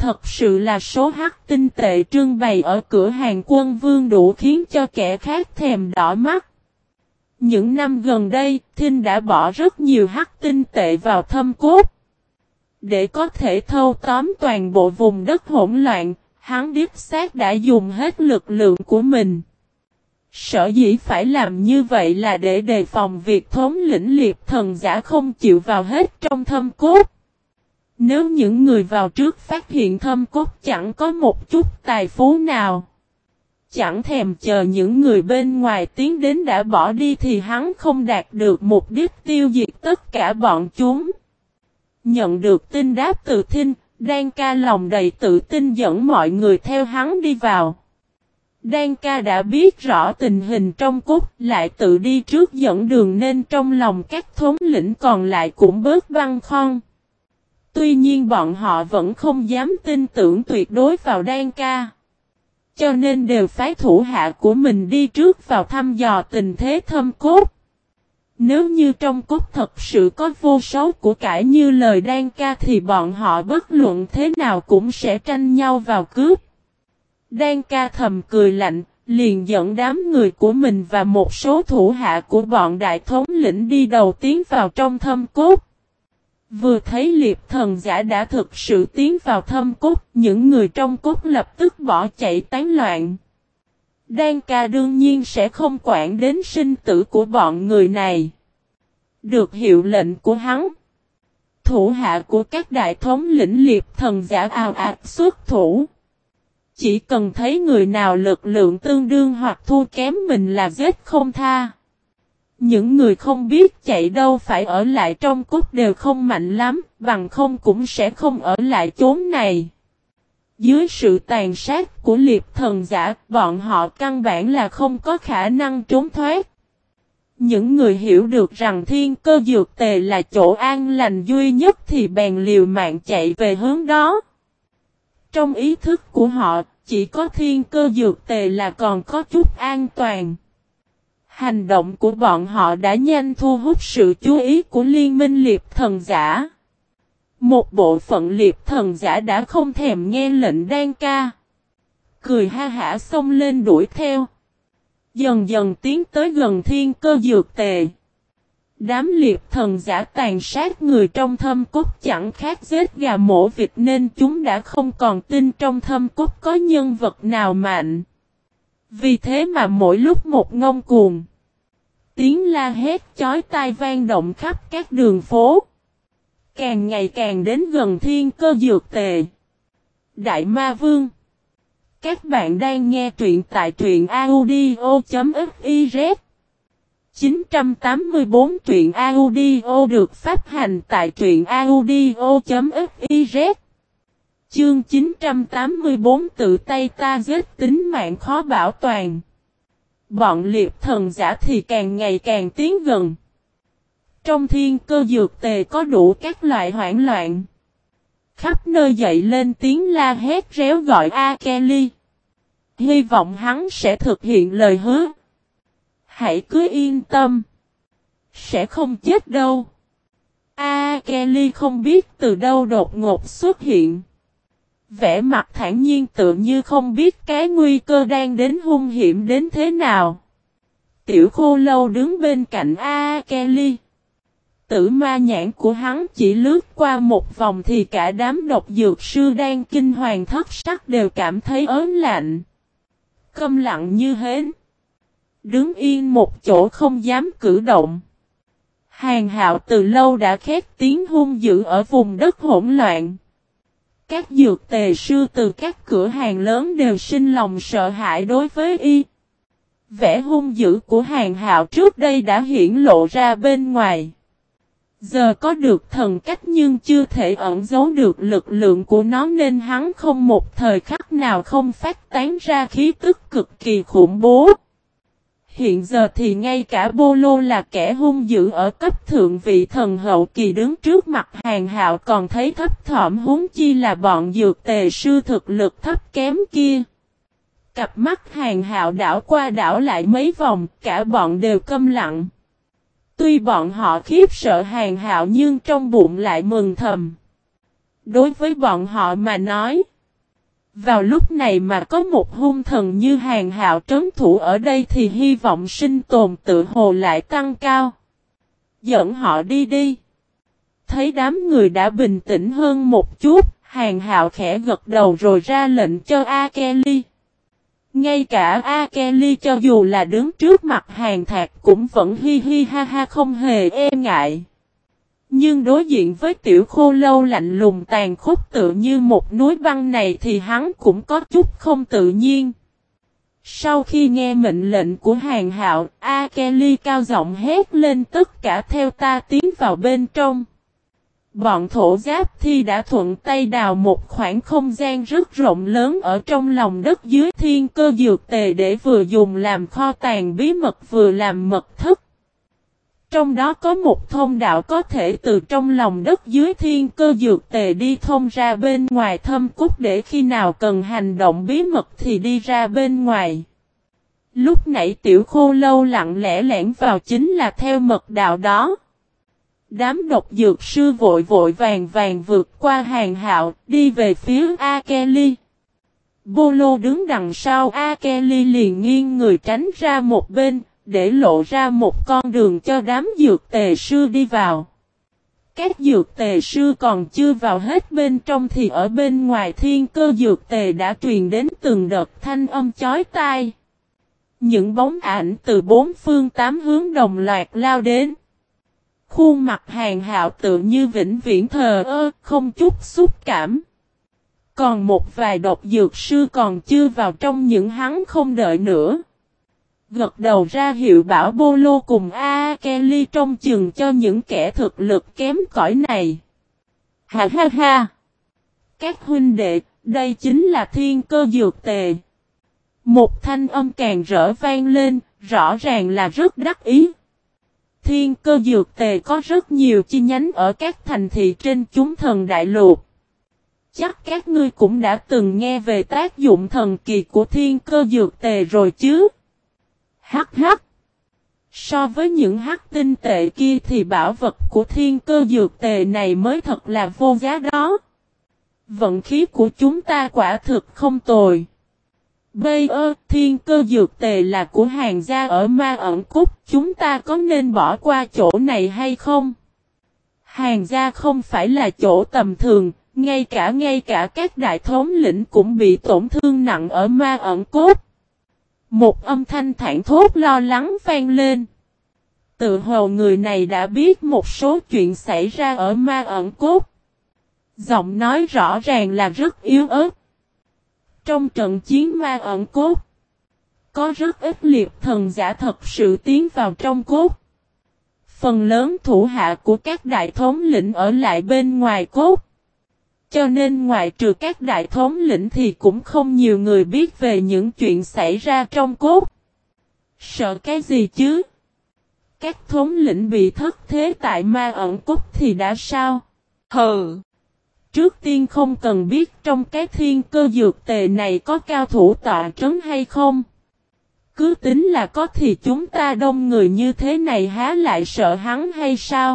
Thật sự là số hắc tinh tệ trưng bày ở cửa hàng Quân Vương đủ khiến cho kẻ khác thèm đỏ mắt. Những năm gần đây, Thinh đã bỏ rất nhiều hắc tinh tệ vào thâm cốt. Để có thể thâu tóm toàn bộ vùng đất hỗn loạn, hắn đích xác đã dùng hết lực lượng của mình. Sở dĩ phải làm như vậy là để đề phòng việc thống lĩnh liệp thần giả không chịu vào hết trong thâm cốt. Nếu những người vào trước phát hiện thâm cốt chẳng có một chút tài phú nào, chẳng thèm chờ những người bên ngoài tiến đến đã bỏ đi thì hắn không đạt được mục đích tiêu diệt tất cả bọn chúng. Nhận được tin đáp từ Thinh, Đan Ca lòng đầy tự tin dẫn mọi người theo hắn đi vào. Đan Ca đã biết rõ tình hình trong cốt, lại tự đi trước dẫn đường nên trong lòng các thống lĩnh còn lại cũng bớt băn khoăn. Tuy nhiên bọn họ vẫn không dám tin tưởng tuyệt đối vào Đan Ca, cho nên đều phái thủ hạ của mình đi trước vào thăm dò tình thế thâm cốt. Nếu như trong cốt thật sự có vô số của cải như lời Đan Ca thì bọn họ bất luận thế nào cũng sẽ tranh nhau vào cướp. Đan Ca thầm cười lạnh, liền dẫn đám người của mình và một số thủ hạ của bọn đại thống lĩnh đi đầu tiến vào trong thâm cốt. Vừa thấy liệp thần giả đã thực sự tiến vào thâm cốt, những người trong cốt lập tức bỏ chạy tán loạn. Đan Ca đương nhiên sẽ không quản đến sinh tử của bọn người này. Được hiệu lệnh của hắn, thủ hạ của các đại thống lĩnh liệp thần giả ào ạt xuất thủ. Chỉ cần thấy người nào lực lượng tương đương hoặc thua kém mình là giết không tha. Những người không biết chạy đâu phải ở lại trong cốt đều không mạnh lắm, bằng không cũng sẽ không ở lại chốn này. Dưới sự tàn sát của liệp thần giả, bọn họ căn bản là không có khả năng trốn thoát. Những người hiểu được rằng thiên cơ dược tề là chỗ an lành duy nhất thì bèn liều mạng chạy về hướng đó. Trong ý thức của họ, chỉ có thiên cơ dược tề là còn có chút an toàn. Hành động của bọn họ đã nhanh thu hút sự chú ý của liên minh liệp thần giả. Một bộ phận liệp thần giả đã không thèm nghe lệnh Đan Ca, cười ha hả xông lên đuổi theo. Dần dần tiến tới gần thiên cơ dược tề. Đám liệp thần giả tàn sát người trong thâm cốt chẳng khác giết gà mổ vịt nên chúng đã không còn tin trong thâm cốt có nhân vật nào mạnh. Vì thế mà mỗi lúc một ngông cuồng. Tiếng la hét chói tai vang động khắp các đường phố. Càng ngày càng đến gần thiên cơ dược tề. Đại Ma Vương. Các bạn đang nghe truyện tại truyện audio.fiz. 984 truyện audio được phát hành tại truyện audio.fiz. Chương 984 tự tay ta giết tính mạng khó bảo toàn. Bọn liệp thần giả thì càng ngày càng tiến gần. Trong thiên cơ dược tề có đủ các loại hoảng loạn. Khắp nơi dậy lên tiếng la hét réo gọi A Kelly. Hy vọng hắn sẽ thực hiện lời hứa. Hãy cứ yên tâm. Sẽ không chết đâu. A Kelly không biết từ đâu đột ngột xuất hiện. Vẻ mặt thản nhiên tự như không biết cái nguy cơ đang đến hung hiểm đến thế nào. Tiểu Khô Lâu đứng bên cạnh A Kelly. Tử ma nhãn của hắn chỉ lướt qua một vòng thì cả đám độc dược sư đang kinh hoàng thất sắc đều cảm thấy ớn lạnh. Câm lặng như hến. Đứng yên một chỗ không dám cử động. Hàn Hạo từ lâu đã khét tiếng hung dữ ở vùng đất hỗn loạn. Các dược tề sư từ các cửa hàng lớn đều sinh lòng sợ hãi đối với y. Vẻ hung dữ của Hàn Hạo trước đây đã hiển lộ ra bên ngoài. Giờ có được thần cách nhưng chưa thể ẩn giấu được lực lượng của nó nên hắn không một thời khắc nào không phát tán ra khí tức cực kỳ khủng bố. Hiện giờ thì ngay cả Bô Lô là kẻ hung dữ ở cấp thượng vị thần hậu kỳ đứng trước mặt Hàn Hạo còn thấy thấp thỏm huống chi là bọn dược tề sư thực lực thấp kém kia. Cặp mắt Hàn Hạo đảo qua đảo lại mấy vòng, cả bọn đều câm lặng. Tuy bọn họ khiếp sợ Hàn Hạo nhưng trong bụng lại mừng thầm. Đối với bọn họ mà nói, Vào lúc này mà có một hung thần như Hàn Hạo trấn thủ ở đây thì hy vọng sinh tồn tự hồ lại tăng cao. Dẫn họ đi đi. Thấy đám người đã bình tĩnh hơn một chút, Hàn Hạo khẽ gật đầu rồi ra lệnh cho A Kelly. Ngay cả A Kelly cho dù là đứng trước mặt Hàn Thạc cũng vẫn hi hi ha ha không hề e ngại. Nhưng đối diện với tiểu khô lâu lạnh lùng tàn khốc tự như một núi băng này thì hắn cũng có chút không tự nhiên. Sau khi nghe mệnh lệnh của Hàn Hạo, A Kelly cao giọng hét lên tất cả theo ta tiến vào bên trong. Bọn thổ giáp thi đã thuận tay đào một khoảng không gian rất rộng lớn ở trong lòng đất dưới thiên cơ dược tề để vừa dùng làm kho tàng bí mật vừa làm mật thất. Trong đó có một thông đạo có thể từ trong lòng đất dưới thiên cơ dược tề đi thông ra bên ngoài thâm cốt để khi nào cần hành động bí mật thì đi ra bên ngoài. Lúc nãy tiểu khô lâu lặng lẽ lẻn vào chính là theo mật đạo đó. Đám độc dược sư vội vội vàng vượt qua Hàn Hạo đi về phía A Kelly. Bolo đứng đằng sau A Kelly liền nghiêng người tránh ra một bên, để lộ ra một con đường cho đám dược tề sư đi vào. Các dược tề sư còn chưa vào hết bên trong thì ở bên ngoài thiên cơ dược tề đã truyền đến từng đợt thanh âm chói tai. Những bóng ảnh từ bốn phương tám hướng đồng loạt lao đến. Khuôn mặt Hàn Hạo tự như vĩnh viễn thờ ơ, không chút xúc cảm. Còn một vài độc dược sư còn chưa vào trong những hắn không đợi nữa. Gật đầu ra hiệu bảo Bolo cùng A Kelly trông chừng cho những kẻ thực lực kém cỏi này. Ha ha ha! Các huynh đệ, đây chính là thiên cơ dược tề. Một thanh âm càng rỡ vang lên, rõ ràng là rất đắc ý. Thiên cơ dược tề có rất nhiều chi nhánh ở các thành thị trên chúng thần đại lục. Chắc các ngươi cũng đã từng nghe về tác dụng thần kỳ của thiên cơ dược tề rồi chứ. Hắc hắc. So với những hắc tinh tệ kia thì bảo vật của thiên cơ dược tề này mới thật là vô giá đó. Vận khí của chúng ta quả thực không tồi. Bây thiên cơ dược tề là của Hàn gia ở Ma Ẩn Cúc, chúng ta có nên bỏ qua chỗ này hay không? Hàn gia không phải là chỗ tầm thường, ngay cả các đại thống lĩnh cũng bị tổn thương nặng ở Ma Ẩn Cúc. Một âm thanh thảng thốt lo lắng vang lên. Tự hồ người này đã biết một số chuyện xảy ra ở Ma Ẩn Cúc. Giọng nói rõ ràng là rất yếu ớt. Trong trận chiến Ma Ẩn Cốt, có rất ít liệt thần giả thật sự tiến vào trong cốt. Phần lớn thủ hạ của các đại thống lĩnh ở lại bên ngoài cốt. Cho nên ngoài trừ các đại thống lĩnh thì cũng không nhiều người biết về những chuyện xảy ra trong cốt. Sợ cái gì chứ? Các thống lĩnh bị thất thế tại Ma Ẩn Cốt thì đã sao? Hừ! Trước tiên không cần biết trong cái thiên cơ dược tề này có cao thủ tọa trấn hay không. Cứ tính là có thì chúng ta đông người như thế này há lại sợ hắn hay sao?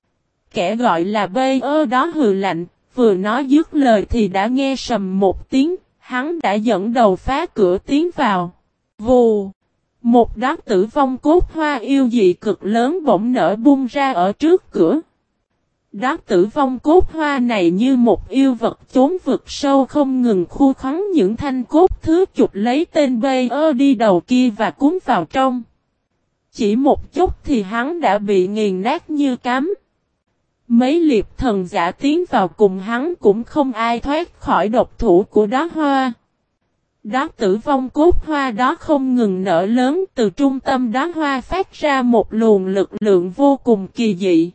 Kẻ gọi là bây đó hừ lạnh, vừa nói dứt lời thì đã nghe sầm một tiếng, hắn đã dẫn đầu phá cửa tiến vào. Vù! Một đám tử vong cốt hoa yêu dị cực lớn bỗng nở bung ra ở trước cửa. Đám tử vong cốt hoa này như một yêu vật trốn vực sâu không ngừng khu khoắn những thanh cốt thứ chụp lấy tên bây đi đầu kia và cuốn vào trong. Chỉ một chút thì hắn đã bị nghiền nát như cám. Mấy liệp thần giả tiến vào cùng hắn cũng không ai thoát khỏi độc thủ của đóa hoa. Đám tử vong cốt hoa đó không ngừng nở lớn, từ trung tâm đóa hoa phát ra một luồng lực lượng vô cùng kỳ dị.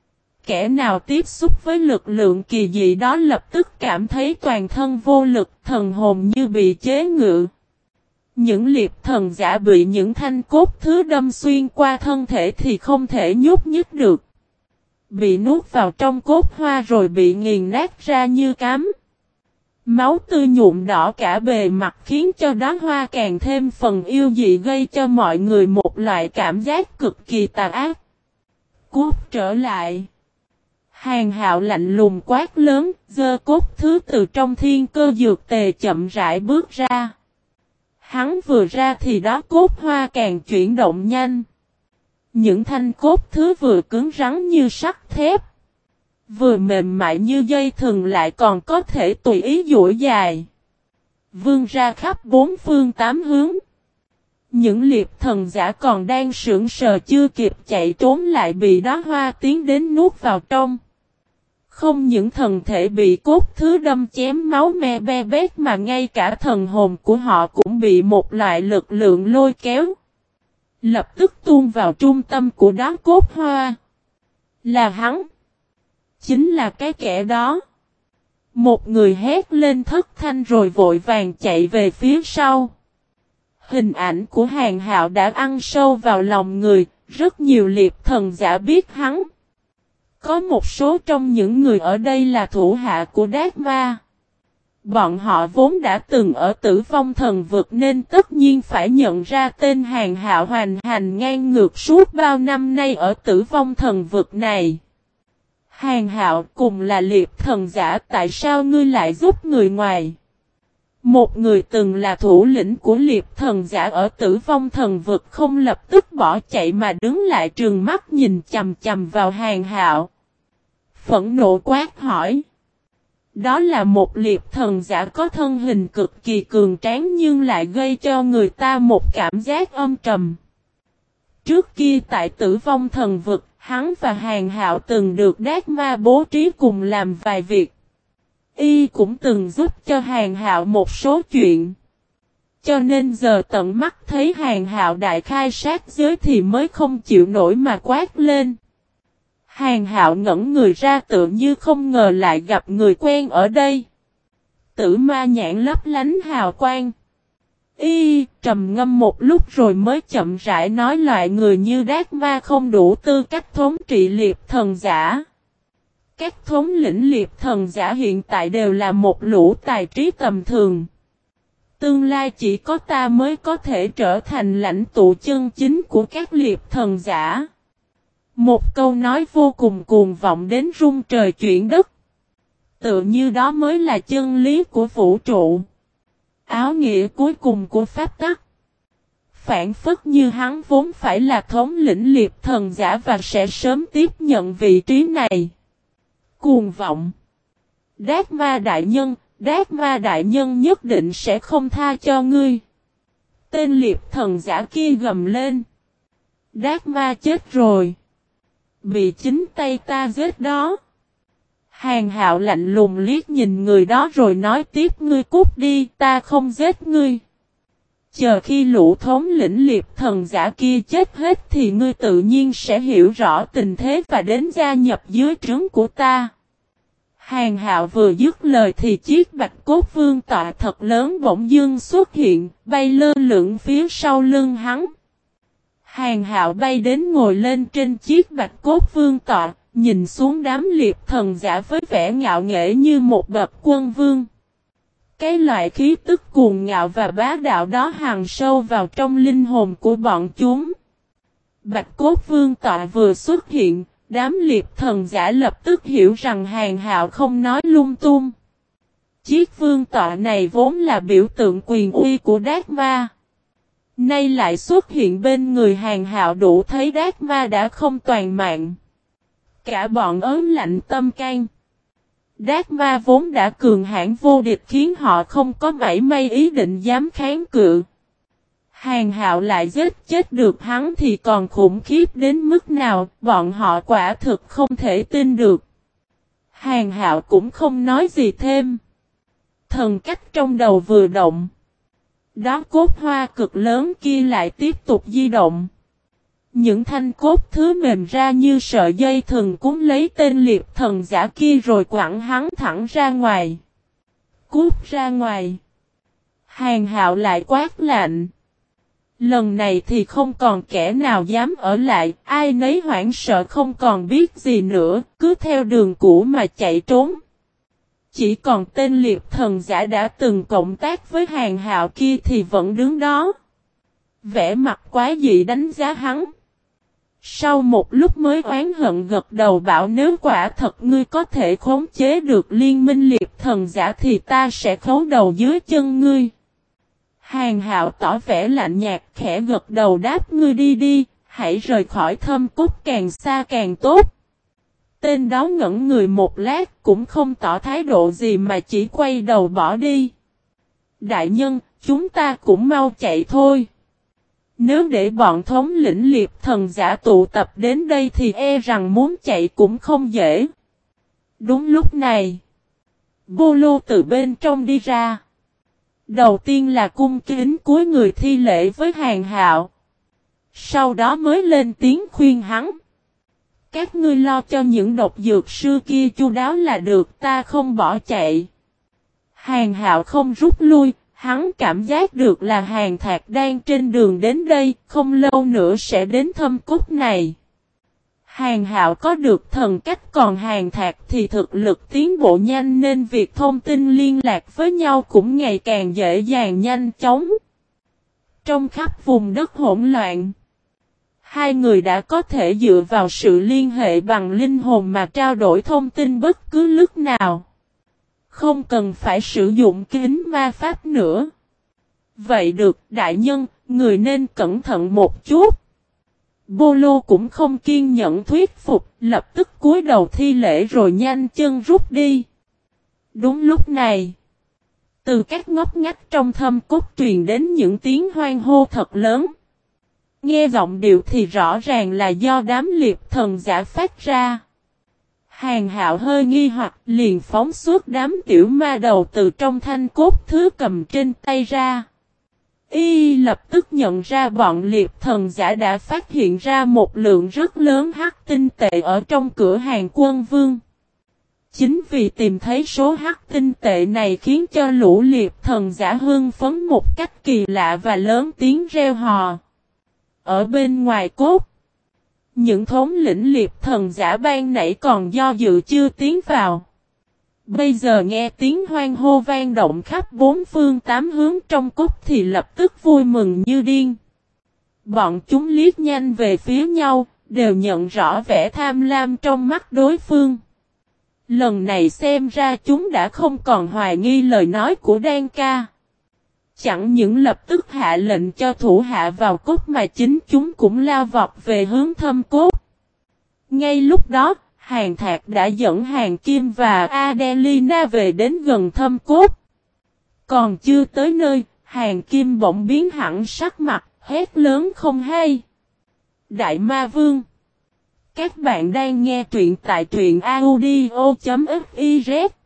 Kẻ nào tiếp xúc với lực lượng kỳ dị đó lập tức cảm thấy toàn thân vô lực, thần hồn như bị chế ngự. Những liệp thần giả bị những thanh cốt thứ đâm xuyên qua thân thể thì không thể nhúc nhích được. Bị nuốt vào trong cốt hoa rồi bị nghiền nát ra như cám. Máu tươi nhuộm đỏ cả bề mặt khiến cho đóa hoa càng thêm phần yêu dị, gây cho mọi người một loại cảm giác cực kỳ tà ác. Cút trở lại! Hàng Hạo lạnh lùng quát lớn, giơ cốt thứ từ trong thiên cơ dược tề chậm rãi bước ra. Hắn vừa ra thì đó cốt hoa càng chuyển động nhanh. Những thanh cốt thứ vừa cứng rắn như sắt thép, vừa mềm mại như dây thừng lại còn có thể tùy ý duỗi dài, vươn ra khắp bốn phương tám hướng. Những liệp thần giả còn đang sững sờ chưa kịp chạy trốn lại bị đó hoa tiến đến nuốt vào trong. Không những thần thể bị cốt thứ đâm chém máu me be bét mà ngay cả thần hồn của họ cũng bị một loại lực lượng lôi kéo. Lập tức tuôn vào trung tâm của đó cốt hoa. Là hắn. Chính là cái kẻ đó. Một người hét lên thất thanh rồi vội vàng chạy về phía sau. Hình ảnh của Hàng Hạo đã ăn sâu vào lòng người, rất nhiều liệp thần giả biết hắn. Có một số trong những người ở đây là thủ hạ của Đát Ma. Bọn họ vốn đã từng ở Tử Vong Thần Vực nên tất nhiên phải nhận ra tên Hàng Hạo hoành hành ngang ngược suốt bao năm nay ở Tử Vong Thần Vực này. Hàng Hạo cùng là liệp thần giả, tại sao ngươi lại giúp người ngoài? Một người từng là thủ lĩnh của liệp thần giả ở Tử Vong Thần Vực không lập tức bỏ chạy mà đứng lại trừng mắt nhìn chằm chằm vào Hàng Hạo. Phẫn nộ quát hỏi. Đó là một liệp thần giả có thân hình cực kỳ cường tráng nhưng lại gây cho người ta một cảm giác âm trầm. Trước kia tại Tử Vong Thần Vực, hắn và Hàng Hạo từng được Đát Ma bố trí cùng làm vài việc. Y cũng từng giúp cho Hàng Hạo một số chuyện. Cho nên giờ tận mắt thấy Hàng Hạo đại khai sát giới thì mới không chịu nổi mà quát lên. Hàng Hạo ngẩn người ra tự như không ngờ lại gặp người quen ở đây. Tử ma nhãn lấp lánh hào quang. Y trầm ngâm một lúc rồi mới chậm rãi nói loại người như Đát Ma không đủ tư cách thống trị liệp thần giả. Các thống lĩnh liệp thần giả hiện tại đều là một lũ tài trí tầm thường. Tương lai chỉ có ta mới có thể trở thành lãnh tụ chân chính của các liệp thần giả. Một câu nói vô cùng cuồng vọng đến rung trời chuyển đất. Tự như đó mới là chân lý của vũ trụ. Áo nghĩa cuối cùng của pháp tắc. Phản phất như hắn vốn phải là thống lĩnh liệp thần giả và sẽ sớm tiếp nhận vị trí này. Cuồng vọng. Đát Ma đại nhân nhất định sẽ không tha cho ngươi. Tên liệp thần giả kia gầm lên. Đát Ma chết rồi. Bị chính tay ta giết đó. Hàng Hạo lạnh lùng liếc nhìn người đó rồi nói tiếp ngươi cút đi, ta không giết ngươi. Chờ khi lũ thống lĩnh liệp thần giả kia chết hết thì ngươi tự nhiên sẽ hiểu rõ tình thế và đến gia nhập dưới trướng của ta. Hàng Hạo vừa dứt lời thì chiếc bạch cốt vương tọa thật lớn bỗng dưng xuất hiện, bay lơ lửng phía sau lưng hắn. Hàng Hạo bay đến ngồi lên trên chiếc bạch cốt vương tọa, nhìn xuống đám liệp thần giả với vẻ ngạo nghễ như một bậc quân vương. Cái loại khí tức cuồng ngạo và bá đạo đó hằn sâu vào trong linh hồn của bọn chúng. Bạch cốt vương tọa vừa xuất hiện, đám liệp thần giả lập tức hiểu rằng Hàng Hạo không nói lung tung. Chiếc vương tọa này vốn là biểu tượng quyền uy của Đát Ma. Nay lại xuất hiện bên người Hàng Hạo đủ thấy Đát Ma đã không toàn mạng. Cả bọn ớn lạnh tâm can. Đát Ma vốn đã cường hãn vô địch khiến họ không có mảy may ý định dám kháng cự. Hàng Hạo lại giết chết được hắn thì còn khủng khiếp đến mức nào, bọn họ quả thực không thể tin được. Hàng Hạo cũng không nói gì thêm. Thần cách trong đầu vừa động. Đó cốt hoa cực lớn kia lại tiếp tục di động. Những thanh cốt thứ mềm ra như sợi dây thừng cuốn lấy tên liệp thần giả kia rồi quẳng hắn thẳng ra ngoài. Cút ra ngoài. Hàng Hạo lại quát lạnh. Lần này thì không còn kẻ nào dám ở lại, ai nấy hoảng sợ không còn biết gì nữa, cứ theo đường cũ mà chạy trốn. Chỉ còn tên liệp thần giả đã từng cộng tác với Hàng Hạo kia thì vẫn đứng đó. Vẻ mặt quái dị đánh giá hắn. Sau một lúc mới oán hận gật đầu bảo nếu quả thật ngươi có thể khống chế được liên minh liệt thần giả thì ta sẽ khấu đầu dưới chân ngươi. Hàn Hạo tỏ vẻ lạnh nhạt khẽ gật đầu đáp ngươi đi đi, hãy rời khỏi Thâm Cốt càng xa càng tốt. Tên đó ngẩn người một lát cũng không tỏ thái độ gì mà chỉ quay đầu bỏ đi. Đại nhân, chúng ta cũng mau chạy thôi. Nếu để bọn thống lĩnh liệt thần giả tụ tập đến đây thì e rằng muốn chạy cũng không dễ. Đúng lúc này, Bô Lô từ bên trong đi ra. Đầu tiên là cung kính cúi người thi lễ với Hàn Hạo. Sau đó mới lên tiếng khuyên hắn. Các ngươi lo cho những độc dược sư kia chu đáo là được, ta không bỏ chạy. Hàn Hạo không rút lui, hắn cảm giác được là Hàn Thạc đang trên đường đến đây, không lâu nữa sẽ đến Thâm Cốt này. Hàn Hạo có được thần cách còn Hàn Thạc thì thực lực tiến bộ nhanh nên việc thông tin liên lạc với nhau cũng ngày càng dễ dàng nhanh chóng. Trong khắp vùng đất hỗn loạn, hai người đã có thể dựa vào sự liên hệ bằng linh hồn mà trao đổi thông tin bất cứ lúc nào. Không cần phải sử dụng kính ma pháp nữa. Vậy được, đại nhân, người nên cẩn thận một chút. Bô Lô cũng không kiên nhẫn thuyết phục, lập tức cúi đầu thi lễ rồi nhanh chân rút đi. Đúng lúc này, từ các ngóc ngách trong Thâm Cốt truyền đến những tiếng hoan hô thật lớn. Nghe giọng điệu thì rõ ràng là do đám liệt thần giả phát ra. Hàn Hạo hơi nghi hoặc liền phóng suốt đám tiểu ma đầu từ trong thanh cốt thứ cầm trên tay ra. Y lập tức nhận ra bọn liệt thần giả đã phát hiện ra một lượng rất lớn hắc tinh tệ ở trong cửa hàng Quân Vương. Chính vì tìm thấy số hắc tinh tệ này khiến cho lũ liệt thần giả hưng phấn một cách kỳ lạ và lớn tiếng reo hò. Ở bên ngoài cốt, những thống lĩnh liệt thần giả ban nãy còn do dự chưa tiến vào. Bây giờ nghe tiếng hoan hô vang động khắp bốn phương tám hướng trong cốt thì lập tức vui mừng như điên. Bọn chúng liếc nhanh về phía nhau, đều nhận rõ vẻ tham lam trong mắt đối phương. Lần này xem ra chúng đã không còn hoài nghi lời nói của Đan Ca. Chẳng những lập tức hạ lệnh cho thủ hạ vào cốt mà chính chúng cũng lao vọt về hướng Thâm Cốt. Ngay lúc đó, Hàn Thạc đã dẫn Hàn Kim và Adelina về đến gần Thâm Cốt. Còn chưa tới nơi, Hàn Kim bỗng biến hẳn sắc mặt, hét lớn không hay. Đại Ma Vương! Các bạn đang nghe truyện tại truyện audio.fiz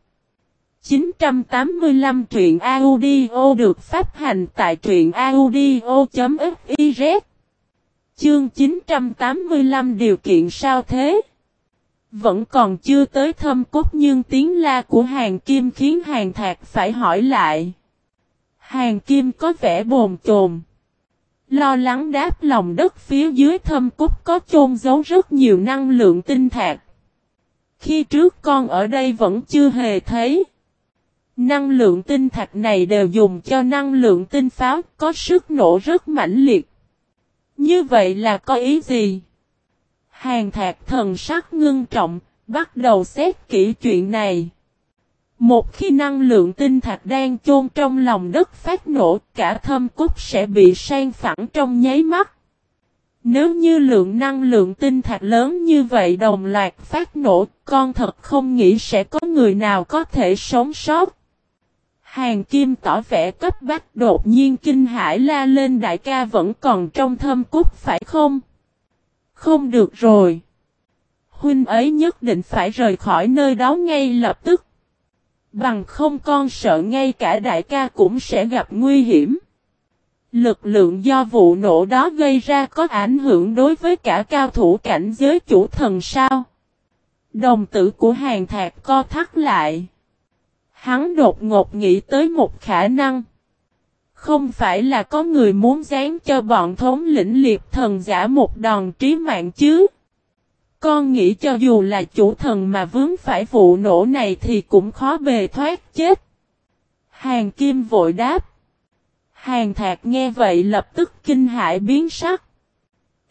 985 truyện audio được phát hành tại truyện audio.fiz. Chương 985 điều kiện sao thế? Vẫn còn chưa tới Thâm Cốt nhưng tiếng la của Hàn Kim khiến Hàn Thạc phải hỏi lại. Hàn Kim có vẻ bồn chồn, lo lắng đáp lòng đất phía dưới Thâm Cốt có chôn giấu rất nhiều năng lượng tinh thạch. Khi trước con ở đây vẫn chưa hề thấy. Năng lượng tinh thạch này đều dùng cho năng lượng tinh pháo, có sức nổ rất mãnh liệt. Như vậy là có ý gì? Hàn Thạc thần sắc ngưng trọng, bắt đầu xét kỹ chuyện này. Một khi năng lượng tinh thạch đang chôn trong lòng đất phát nổ, cả Thâm Cốt sẽ bị san phẳng trong nháy mắt. Nếu như lượng năng lượng tinh thạch lớn như vậy đồng loạt phát nổ, con thật không nghĩ sẽ có người nào có thể sống sót. Hàn Kim tỏ vẻ cấp bách đột nhiên kinh hãi la lên đại ca vẫn còn trong Thâm Cốt phải không? Không được rồi. Huynh ấy nhất định phải rời khỏi nơi đó ngay lập tức. Bằng không con sợ ngay cả đại ca cũng sẽ gặp nguy hiểm. Lực lượng do vụ nổ đó gây ra có ảnh hưởng đối với cả cao thủ cảnh giới chủ thần sao? Đồng tử của Hàn Thạc co thắt lại. Hắn đột ngột nghĩ tới một khả năng. Không phải là có người muốn giáng cho bọn thống lĩnh liệt thần giả một đòn trí mạng chứ? Con nghĩ cho dù là chủ thần mà vướng phải vụ nổ này thì cũng khó bề thoát chết. Hàn Kim vội đáp. Hàn Thạc nghe vậy lập tức kinh hãi biến sắc.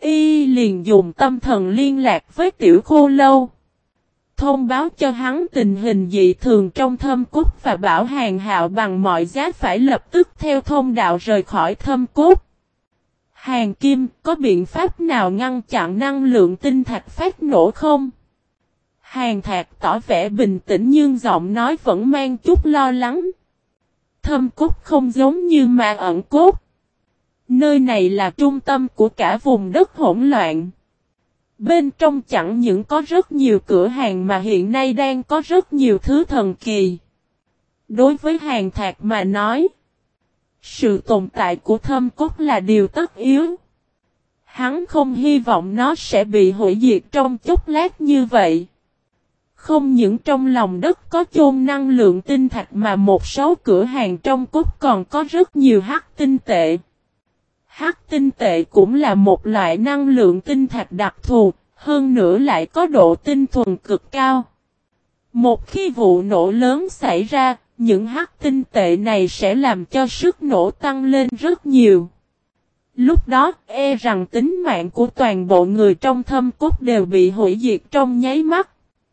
Y liền dùng tâm thần liên lạc với Tiểu Khô Lâu. Thông báo cho hắn tình hình dị thường trong Thâm Cốt và bảo Hàn Hạo bằng mọi giá phải lập tức theo thông đạo rời khỏi Thâm Cốt. Hàn Kim, có biện pháp nào ngăn chặn năng lượng tinh thạch phát nổ không? Hàn Thạc tỏ vẻ bình tĩnh nhưng giọng nói vẫn mang chút lo lắng. Thâm Cốt không giống như Ma Ẩn Cốt. Nơi này là trung tâm của cả vùng đất hỗn loạn. Bên trong chẳng những có rất nhiều cửa hàng mà hiện nay đang có rất nhiều thứ thần kỳ. Đối với Hàn Thạc mà nói, sự tồn tại của Thâm Cốt là điều tất yếu. Hắn không hy vọng nó sẽ bị hủy diệt trong chốc lát như vậy. Không những trong lòng đất có chôn năng lượng tinh thạch mà một số cửa hàng trong cốt còn có rất nhiều hắc tinh tệ. Hắc tinh tệ cũng là một loại năng lượng tinh thạch đặc thù, hơn nữa lại có độ tinh thuần cực cao. Một khi vụ nổ lớn xảy ra, những hắc tinh tệ này sẽ làm cho sức nổ tăng lên rất nhiều. Lúc đó, e rằng tính mạng của toàn bộ người trong Thâm Cốt đều bị hủy diệt trong nháy mắt.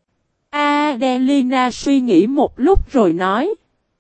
Adelina suy nghĩ một lúc rồi nói.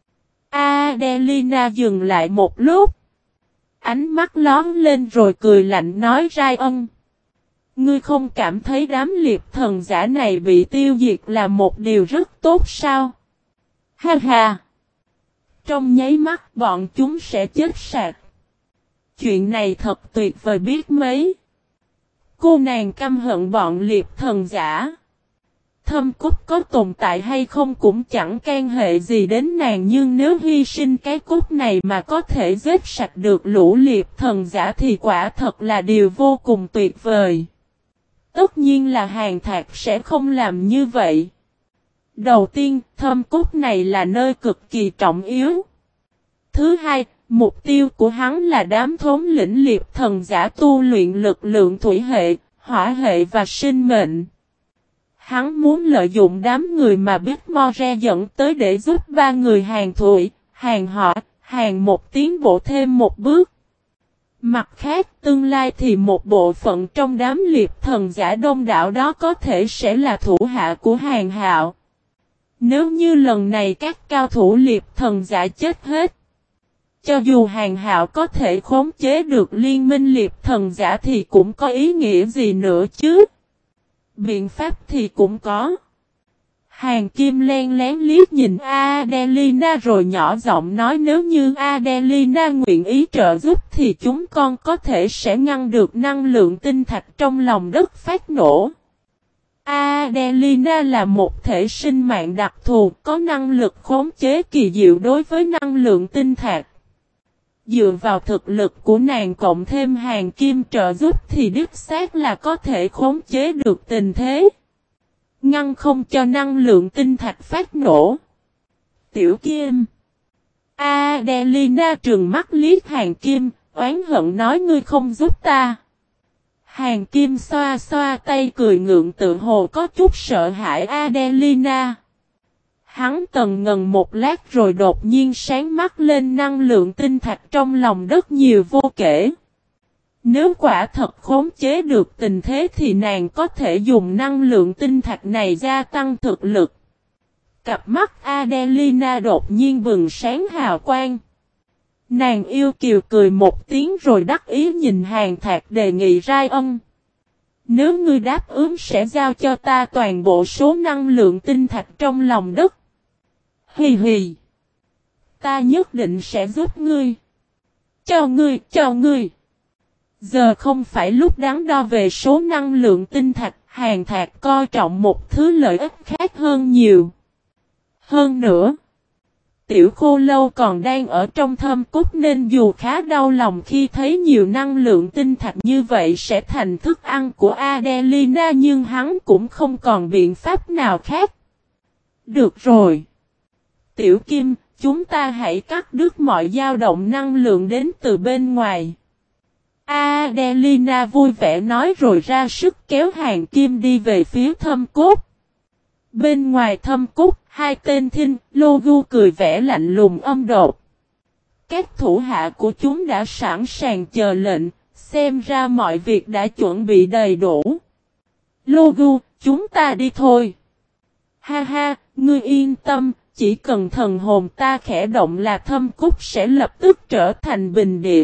Adelina dừng lại một lúc. Ánh mắt lón lên rồi cười lạnh nói Ryan. Ngươi không cảm thấy đám liệp thần giả này bị tiêu diệt là một điều rất tốt sao? Ha ha! Trong nháy mắt bọn chúng sẽ chết sạch. Chuyện này thật tuyệt vời biết mấy. Cô nàng căm hận bọn liệp thần giả. Thâm Cốt có tồn tại hay không cũng chẳng can hệ gì đến nàng, nhưng nếu hy sinh cái cốt này mà có thể giết sạch được lũ liệp thần giả thì quả thật là điều vô cùng tuyệt vời. Tất nhiên là Hàn Thạc sẽ không làm như vậy. Đầu tiên, Thâm Cốt này là nơi cực kỳ trọng yếu. Thứ hai, mục tiêu của hắn là đám thống lĩnh liệp thần giả tu luyện lực lượng thủy hệ, hỏa hệ và sinh mệnh. Hắn muốn lợi dụng đám người mà Bitmore dẫn tới để giúp ba người Hàn Thủy, Hàn Họ, Hàn Một tiến bộ thêm một bước. Mặt khác, tương lai thì một bộ phận trong đám liệp thần giả đông đảo đó có thể sẽ là thủ hạ của Hàn Hạo. Nếu như lần này các cao thủ liệp thần giả chết hết, cho dù Hàn Hạo có thể khống chế được liên minh liệp thần giả thì cũng có ý nghĩa gì nữa chứ? Biện pháp thì cũng có. Hàn Kim len lén liếc nhìn Adelina rồi nhỏ giọng nói nếu như Adelina nguyện ý trợ giúp thì chúng con có thể sẽ ngăn được năng lượng tinh thạch trong lòng đất phát nổ. Adelina là một thể sinh mạng đặc thù có năng lực khống chế kỳ diệu đối với năng lượng tinh thạch. Dựa vào thực lực của nàng cộng thêm Hàn Kim trợ giúp thì đích xác là có thể khống chế được tình thế. Ngăn không cho năng lượng tinh thạch phát nổ. Tiểu Kim. Adelina trừng mắt liếc Hàn Kim, oán hận nói ngươi không giúp ta. Hàn Kim xoa xoa tay cười ngượng tự hồ có chút sợ hãi Adelina. Hắn tần ngần một lát rồi đột nhiên sáng mắt lên năng lượng tinh thạch trong lòng đất nhiều vô kể. Nếu quả thật khống chế được tình thế thì nàng có thể dùng năng lượng tinh thạch này gia tăng thực lực. Cặp mắt Adelina đột nhiên bừng sáng hào quang. Nàng yêu kiều cười một tiếng rồi đắc ý nhìn Hàn Thạc đề nghị Ryan. Nếu ngươi đáp ứng sẽ giao cho ta toàn bộ số năng lượng tinh thạch trong lòng đất. Hì hì. Ta nhất định sẽ giúp ngươi. Cho ngươi. Giờ không phải lúc đắn đo về số năng lượng tinh thạch, Hàn Thạc coi trọng một thứ lợi ích khác hơn nhiều. Hơn nữa, Tiểu Khô Lâu còn đang ở trong Thâm Cốt nên dù khá đau lòng khi thấy nhiều năng lượng tinh thạch như vậy sẽ thành thức ăn của Adelina nhưng hắn cũng không còn biện pháp nào khác. Được rồi. Tiểu Kim, chúng ta hãy cắt đứt mọi dao động năng lượng đến từ bên ngoài. Adelina vui vẻ nói rồi ra sức kéo Hàn Kim đi về phía Thâm Cốt. Bên ngoài Thâm Cốt, hai tên Thinh, Logu cười vẻ lạnh lùng âm đột. Các thủ hạ của chúng đã sẵn sàng chờ lệnh, Xem ra mọi việc đã chuẩn bị đầy đủ. Logu, chúng ta đi thôi. Ha ha, ngươi yên tâm, chỉ cần thần hồn ta khẽ động là Thâm Cốt sẽ lập tức trở thành bình địa.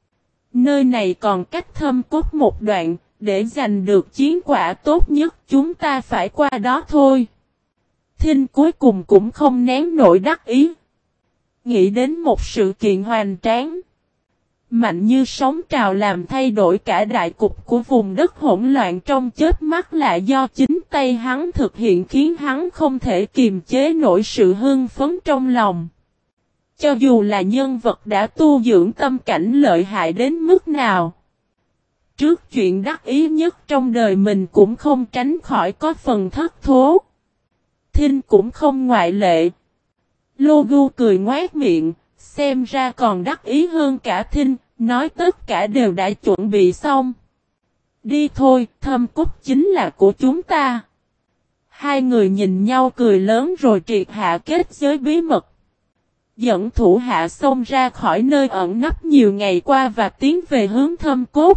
Nơi này còn cách Thâm Cốt một đoạn, để giành được chiến quả tốt nhất chúng ta phải qua đó thôi. Thinh cuối cùng cũng không nén nổi đắc ý. Nghĩ đến một sự kiện hoành tráng. Mạnh như sóng trào làm thay đổi cả đại cục của vùng đất hỗn loạn trong chớp mắt là do chính tay hắn thực hiện khiến hắn không thể kiềm chế nổi sự hưng phấn trong lòng. Cho dù là nhân vật đã tu dưỡng tâm cảnh lợi hại đến mức nào. Trước chuyện đắc ý nhất trong đời mình cũng không tránh khỏi có phần thất thố. Thinh cũng không ngoại lệ. Logu cười ngoác miệng, xem ra còn đắc ý hơn cả Thinh, nói tất cả đều đã chuẩn bị xong. Đi thôi, Thâm Cốt chính là của chúng ta. Hai người nhìn nhau cười lớn rồi triệt hạ kết giới bí mật. Dẫn thủ hạ xông ra khỏi nơi ẩn nấp nhiều ngày qua và tiến về hướng Thâm Cốt.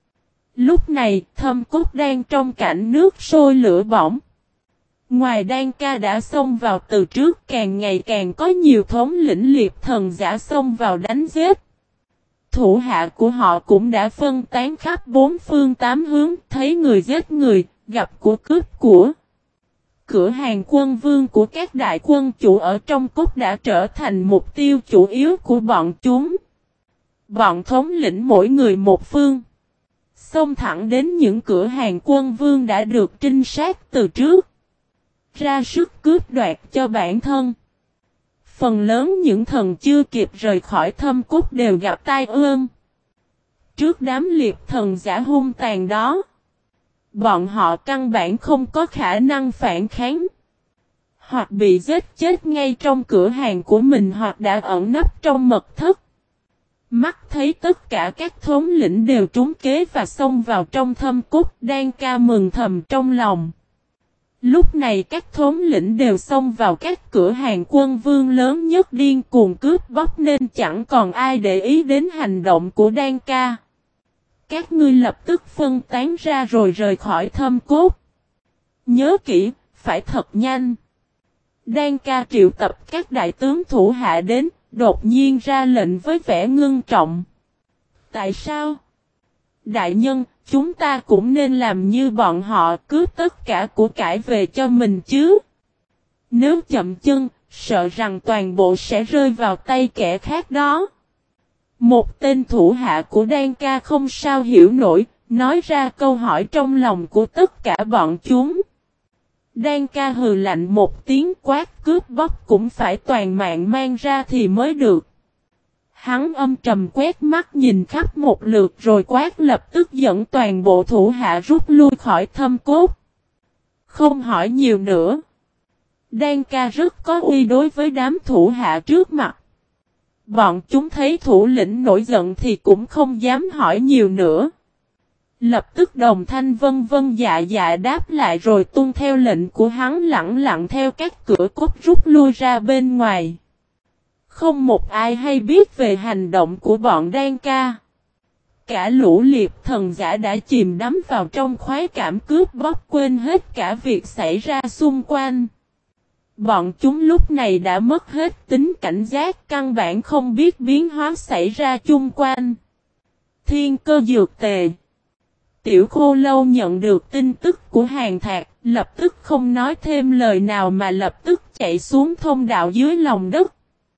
Lúc này, Thâm Cốt đang trong cảnh nước sôi lửa bỏng. Ngoài Đan Ca đã xông vào từ trước, càng ngày càng có nhiều thống lĩnh liệt thần giả xông vào đánh giết. Thủ hạ của họ cũng đã phân tán khắp bốn phương tám hướng, thấy người giết người, gặp của cướp của. Cửa hàng quân vương của các đại quân chủ ở trong cốt đã trở thành mục tiêu chủ yếu của bọn chúng. Bọn thống lĩnh mỗi người một phương. Xông thẳng đến những cửa hàng quân vương đã được trinh sát từ trước. Ra sức cướp đoạt cho bản thân. Phần lớn những thần chưa kịp rời khỏi Thâm Cốt đều gặp tai ương. Trước đám liệt thần giả hung tàn đó, bọn họ căn bản không có khả năng phản kháng. Hoặc bị giết chết ngay trong cửa hàng của mình hoặc đã ẩn nấp trong mật thất. Mắt thấy tất cả các thống lĩnh đều trúng kế và xông vào trong Thâm Cốt, Đan Ca mừng thầm trong lòng. Lúc này các thống lĩnh đều xông vào các cửa hàng quân vương lớn nhất điên cuồng cướp bóc nên chẳng còn ai để ý đến hành động của Đan Ca. Các ngươi lập tức phân tán ra rồi rời khỏi Thâm Cốt. Nhớ kỹ, phải thật nhanh. Đan Ca triệu tập các đại tướng thủ hạ đến, đột nhiên ra lệnh với vẻ ngưng trọng. Tại sao? Đại nhân, chúng ta cũng nên làm như bọn họ, cướp tất cả của cải về cho mình chứ. Nếu chậm chân, sợ rằng toàn bộ sẽ rơi vào tay kẻ khác đó. Một tên thủ hạ của Đan Ca không sao hiểu nổi, nói ra câu hỏi trong lòng của tất cả bọn chúng. Đan Ca hừ lạnh một tiếng, quát cướp bóc cũng phải toàn mạng mang ra thì mới được. Hắn âm trầm quét mắt nhìn khắp một lượt rồi quát lập tức dẫn toàn bộ thủ hạ rút lui khỏi Thâm Cốt. Không hỏi nhiều nữa. Đan Ca rất có uy đối với đám thủ hạ trước mặt. Bọn chúng thấy thủ lĩnh nổi giận thì cũng không dám hỏi nhiều nữa. Lập tức đồng thanh vân vân dạ dạ đáp lại rồi tuân theo lệnh của hắn lặng lặng theo các cửa cốt rút lui ra bên ngoài. Không một ai hay biết về hành động của bọn Đan Ca. Cả lũ liệt thần giả đã chìm đắm vào trong khoái cảm cướp bóc quên hết cả việc xảy ra xung quanh. Bọn chúng lúc này đã mất hết tính cảnh giác, căn bản không biết biến hóa xảy ra chung quanh. Thiên Cơ Dược Tề. Tiểu Khô Lâu nhận được tin tức của Hàn Thạc, lập tức không nói thêm lời nào mà lập tức chạy xuống thông đạo dưới lòng đất.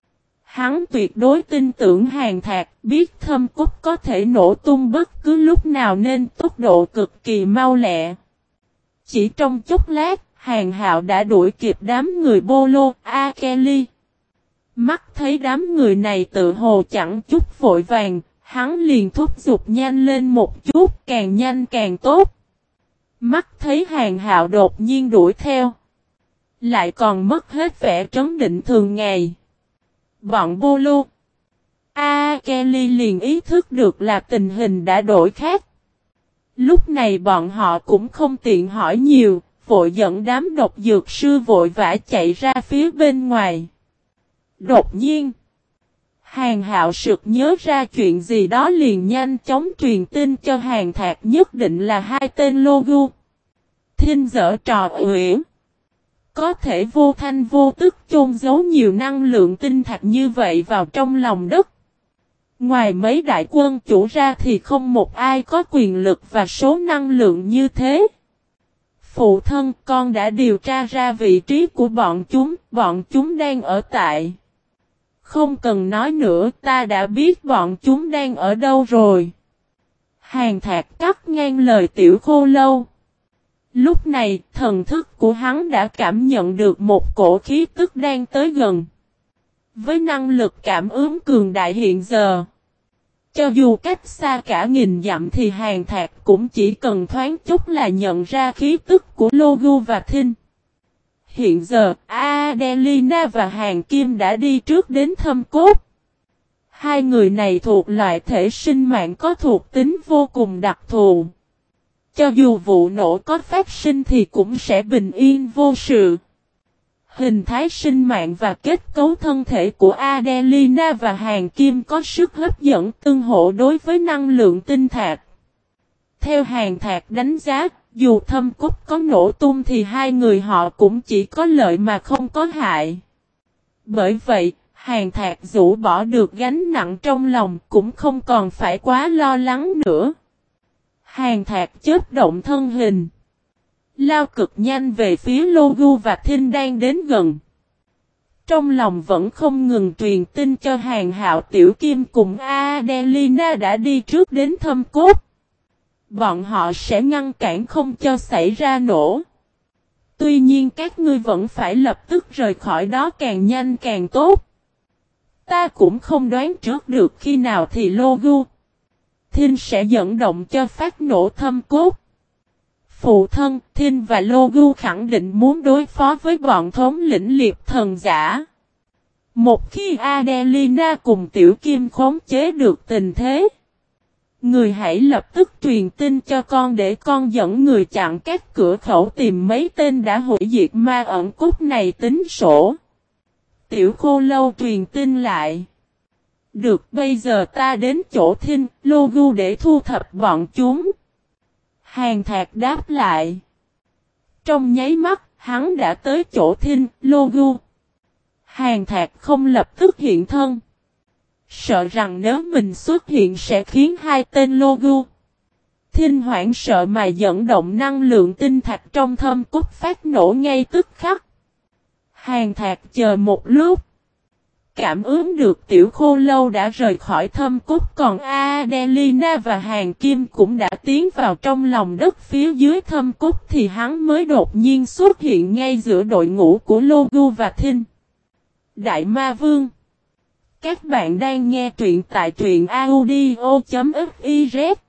Hắn tuyệt đối tin tưởng Hàn Thạc, biết Thâm Cốt có thể nổ tung bất cứ lúc nào nên tốc độ cực kỳ mau lẹ. Chỉ trong chốc lát, Hàn Hạo đã đuổi kịp đám người Bolo, Akeli. Mắt thấy đám người này tự hồ chẳng chút vội vàng, hắn liền thúc giục nhanh lên một chút, càng nhanh càng tốt. Mắt thấy Hàn Hạo đột nhiên đuổi theo, lại còn mất hết vẻ trấn định thường ngày. Bọn Bolo, Akeli liền ý thức được là tình hình đã đổi khác. Lúc này bọn họ cũng không tiện hỏi nhiều, vội dẫn đám độc dược sư vội vã chạy ra phía bên ngoài. Đột nhiên, Hàng Hạo sực nhớ ra chuyện gì đó liền nhanh chóng truyền tin cho Hàng Thạc nhất định là hai tên Logu. Thinh giở trò uyển. Có thể vô thanh vô tức chôn giấu nhiều năng lượng tinh thạch như vậy vào trong lòng đất. Ngoài mấy đại quân chủ ra thì không một ai có quyền lực và số năng lượng như thế. Phụ thân, con đã điều tra ra vị trí của bọn chúng đang ở tại. Không cần nói nữa, ta đã biết bọn chúng đang ở đâu rồi. Hàng Thạc cắt ngang lời Tiểu Khô Lâu. Lúc này, thần thức của hắn đã cảm nhận được một cổ khí tức đang tới gần. Với năng lực cảm ứng cường đại hiện giờ, cho dù cách xa cả nghìn dặm thì Hàng Thạc cũng chỉ cần thoáng chút là nhận ra khí tức của Logu và Thinh. Hiện giờ, Adelina và Hàng Kim đã đi trước đến Thâm Cốt. Hai người này thuộc loại thể sinh mạng có thuộc tính vô cùng đặc thù. Cho dù vụ nổ có phát sinh thì cũng sẽ bình yên vô sự. Hình thái sinh mạng và kết cấu thân thể của Adelina và Hàng Kim có sức hấp dẫn tương hỗ đối với năng lượng tinh thạch. Theo Hàng Thạc đánh giá, dù Thâm Cốt có nổ tung thì hai người họ cũng chỉ có lợi mà không có hại. Bởi vậy, Hàng Thạc rũ bỏ được gánh nặng trong lòng cũng không còn phải quá lo lắng nữa. Hàng Thạc chớp động thân hình, lao cực nhanh về phía Logu và Thinh đang đến gần. Trong lòng vẫn không ngừng truyền tin cho Hàng Hạo Tiểu Kim cùng Adelina đã đi trước đến Thâm Cốt. Bọn họ sẽ ngăn cản không cho xảy ra nổ. Tuy nhiên các ngươi vẫn phải lập tức rời khỏi đó càng nhanh càng tốt. Ta cũng không đoán trước được khi nào thì Logu, Thinh sẽ dẫn động cho phát nổ Thâm Cốt. Phụ thân, Thinh và Logu khẳng định muốn đối phó với bọn thống lĩnh liệp thần giả. Một khi Adelina cùng Tiểu Kim khống chế được tình thế, người hãy lập tức truyền tin cho con để con dẫn người chặn các cửa khẩu tìm mấy tên đã hủy diệt ma ẩn cốt này tính sổ. Tiểu Khô Lâu truyền tin lại. Được, bây giờ ta đến chỗ Thinh, Logu để thu thập bọn chúng. Hàng Thạc đáp lại. Trong nháy mắt, hắn đã tới chỗ Thinh, Logu. Hàng Thạc không lập tức hiện thân. Sợ rằng nếu mình xuất hiện sẽ khiến hai tên Logu, Thinh hoảng sợ mà dẫn động năng lượng tinh thạch trong Thâm Cốt phát nổ ngay tức khắc. Hàng Thạc chờ một lúc. Cảm ứng được Tiểu Khô Lâu đã rời khỏi Thâm Cốt, còn Adelina và Hàng Kim cũng đã tiến vào trong lòng đất phía dưới Thâm Cốt thì hắn mới đột nhiên xuất hiện ngay giữa đội ngũ của Logu và Thinh. Đại Ma Vương, các bạn đang nghe truyện tại truyện audio.fiz.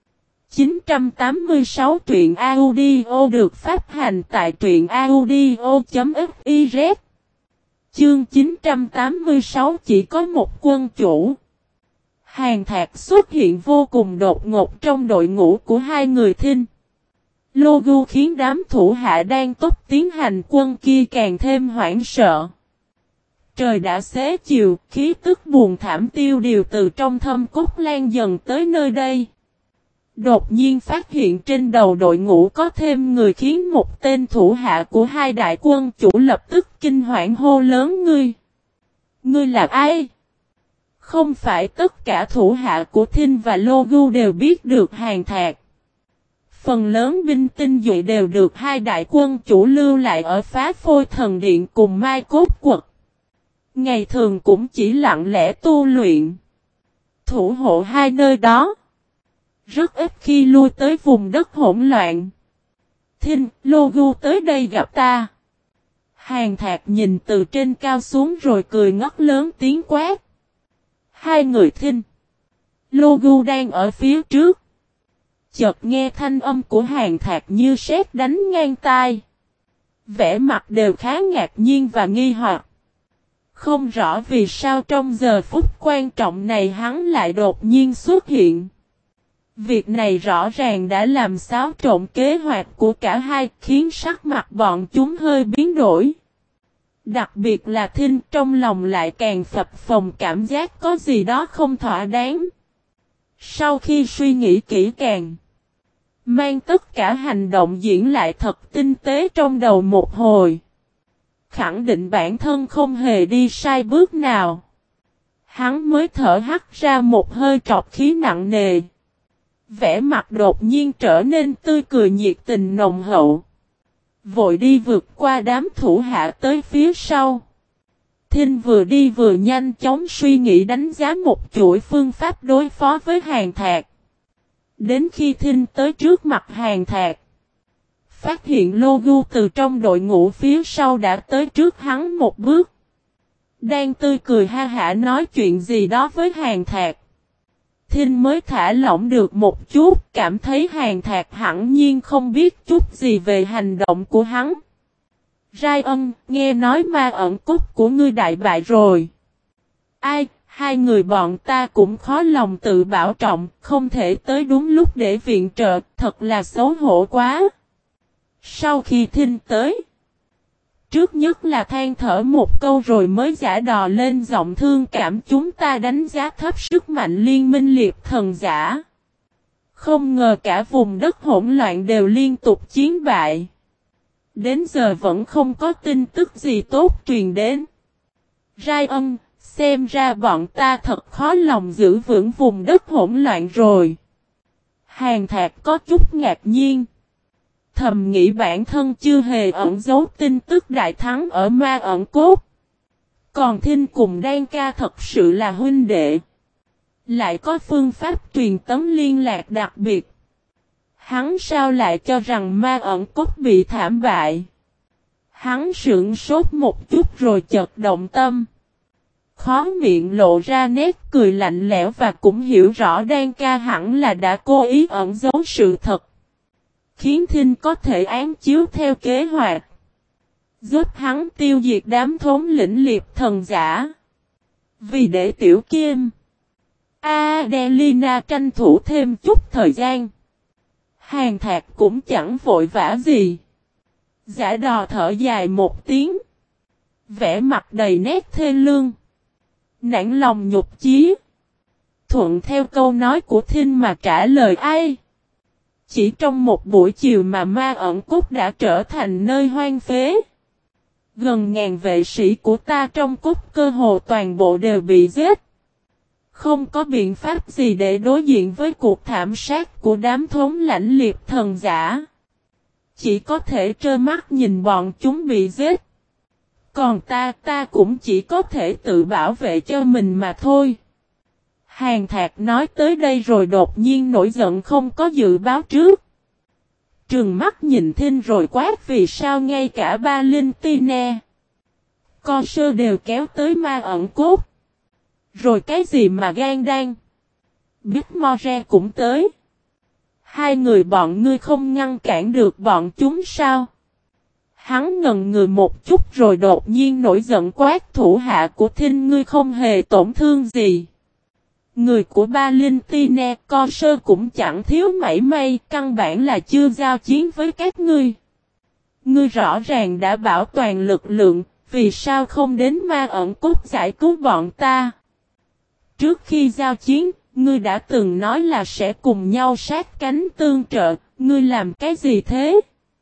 986 truyện audio được phát hành tại truyện audio.fiz. Chương 986 chỉ có một quân chủ. Hàng Thạc xuất hiện vô cùng đột ngột trong đội ngũ của hai người Thinh, Logu khiến đám thủ hạ đang tốt tiến hành quân kia càng thêm hoảng sợ. Trời đã xế chiều, khí tức buồn thảm tiêu điều từ trong Thâm Cốt lan dần tới nơi đây. Đột nhiên phát hiện trên đầu đội ngũ có thêm người khiến một tên thủ hạ của hai đại quân chủ lập tức kinh hoảng hô lớn ngươi. Ngươi là ai? Không phải tất cả thủ hạ của Thinh và Logu đều biết được Hàng Thạc. Phần lớn binh tinh nhuệ đều được hai đại quân chủ lưu lại ở Phá Phôi Thần Điện cùng Mai Cốt Quật. Ngày thường cũng chỉ lặng lẽ tu luyện, thủ hộ hai nơi đó. Rất ít khi lui tới vùng đất hỗn loạn. Thinh, Logu tới đây gặp ta. Hàng Thạc nhìn từ trên cao xuống rồi cười ngất lớn tiếng quát. Hai người Thinh, Logu đang ở phía trước. Chợt nghe thanh âm của Hàng Thạc như sét đánh ngang tai. Vẻ mặt đều khá ngạc nhiên và nghi hoặc. Không rõ vì sao trong giờ phút quan trọng này hắn lại đột nhiên xuất hiện. Việc này rõ ràng đã làm xáo trộn kế hoạch của cả hai, khiến sắc mặt bọn chúng hơi biến đổi. Đặc biệt là Thinh trong lòng lại càng phập phồng cảm giác có gì đó không thỏa đáng. Sau khi suy nghĩ kỹ càng, mang tất cả hành động diễn lại thật tinh tế trong đầu một hồi, khẳng định bản thân không hề đi sai bước nào. Hắn mới thở hắt ra một hơi trọc khí nặng nề. Vẻ mặt đột nhiên trở nên tươi cười nhiệt tình nồng hậu. Vội đi vượt qua đám thủ hạ tới phía sau. Thinh vừa đi vừa nhanh chóng suy nghĩ đánh giá một chuỗi phương pháp đối phó với Hàn Thạc. Đến khi Thinh tới trước mặt Hàn Thạc, phát hiện Logu từ trong đội ngũ phía sau đã tới trước hắn một bước. Đang tươi cười ha hả nói chuyện gì đó với Hàn Thạc. Thinh mới thả lỏng được một chút, cảm thấy Hàn Thạc hẳn nhiên không biết chút gì về hành động của hắn. Rai Ân, nghe nói ma ẩn cốt của ngươi đại bại rồi. Ai, hai người bọn ta cũng khó lòng tự bảo trọng, không thể tới đúng lúc để viện trợ, thật là xấu hổ quá. Sau khi Thinh tới, trước nhất là than thở một câu rồi mới giả đò lên giọng thương cảm, chúng ta đánh giá thấp sức mạnh liên minh liệt thần giả. Không ngờ cả vùng đất hỗn loạn đều liên tục chiến bại. Đến giờ vẫn không có tin tức gì tốt truyền đến. Rai Ân, xem ra bọn ta thật khó lòng giữ vững vùng đất hỗn loạn rồi. Hàn Thạc có chút ngạc nhiên. Thầm nghĩ bản thân chưa hề ẩn giấu tin tức đại thắng ở ma ẩn cốt. Còn Thinh cùng Đan Ca thật sự là huynh đệ. Lại có phương pháp truyền tống liên lạc đặc biệt. Hắn sao lại cho rằng ma ẩn cốt bị thảm bại. Hắn sững sốt một chút rồi chợt động tâm. Khó miệng lộ ra nét cười lạnh lẽo và cũng hiểu rõ Đan Ca hẳn là đã cố ý ẩn giấu sự thật. Khiến Thinh có thể án chiếu theo kế hoạch. Giúp hắn tiêu diệt đám thống lĩnh liệt thần giả. Vì để Tiểu Kim Adelina tranh thủ thêm chút thời gian. Hàn Thạc cũng chẳng vội vã gì. Giả đò thở dài một tiếng. Vẻ mặt đầy nét thê lương. Nản lòng nhục chí. Thuận theo câu nói của Thinh mà trả lời ai. Chỉ trong một buổi chiều mà ma ẩn cốt đã trở thành nơi hoang phế. Gần ngàn vệ sĩ của ta trong cốt cơ hồ toàn bộ đều bị giết. Không có biện pháp gì để đối diện với cuộc thảm sát của đám thống lãnh liệt thần giả. Chỉ có thể trơ mắt nhìn bọn chúng bị giết. Còn ta cũng chỉ có thể tự bảo vệ cho mình mà thôi. Hàn Thạc nói tới đây rồi đột nhiên nổi giận không có dự báo trước. Trừng mắt nhìn Thinh rồi quát vì sao ngay cả ba linh tine. Co sơ đều kéo tới ma ẩn cốt. Rồi cái gì mà gan đan. Biết More cũng tới. Hai người bọn ngươi không ngăn cản được bọn chúng sao? Hắn ngần người một chút rồi đột nhiên nổi giận quát thủ hạ của Thinh ngươi không hề tổn thương gì. Người của ba linh tine co sơ cũng chẳng thiếu mảy may, căn bản là chưa giao chiến với các ngươi. Ngươi rõ ràng đã bảo toàn lực lượng, vì sao không đến ma ẩn cốt giải cứu bọn ta? Trước khi giao chiến, ngươi đã từng nói là sẽ cùng nhau sát cánh tương trợ, ngươi làm cái gì thế?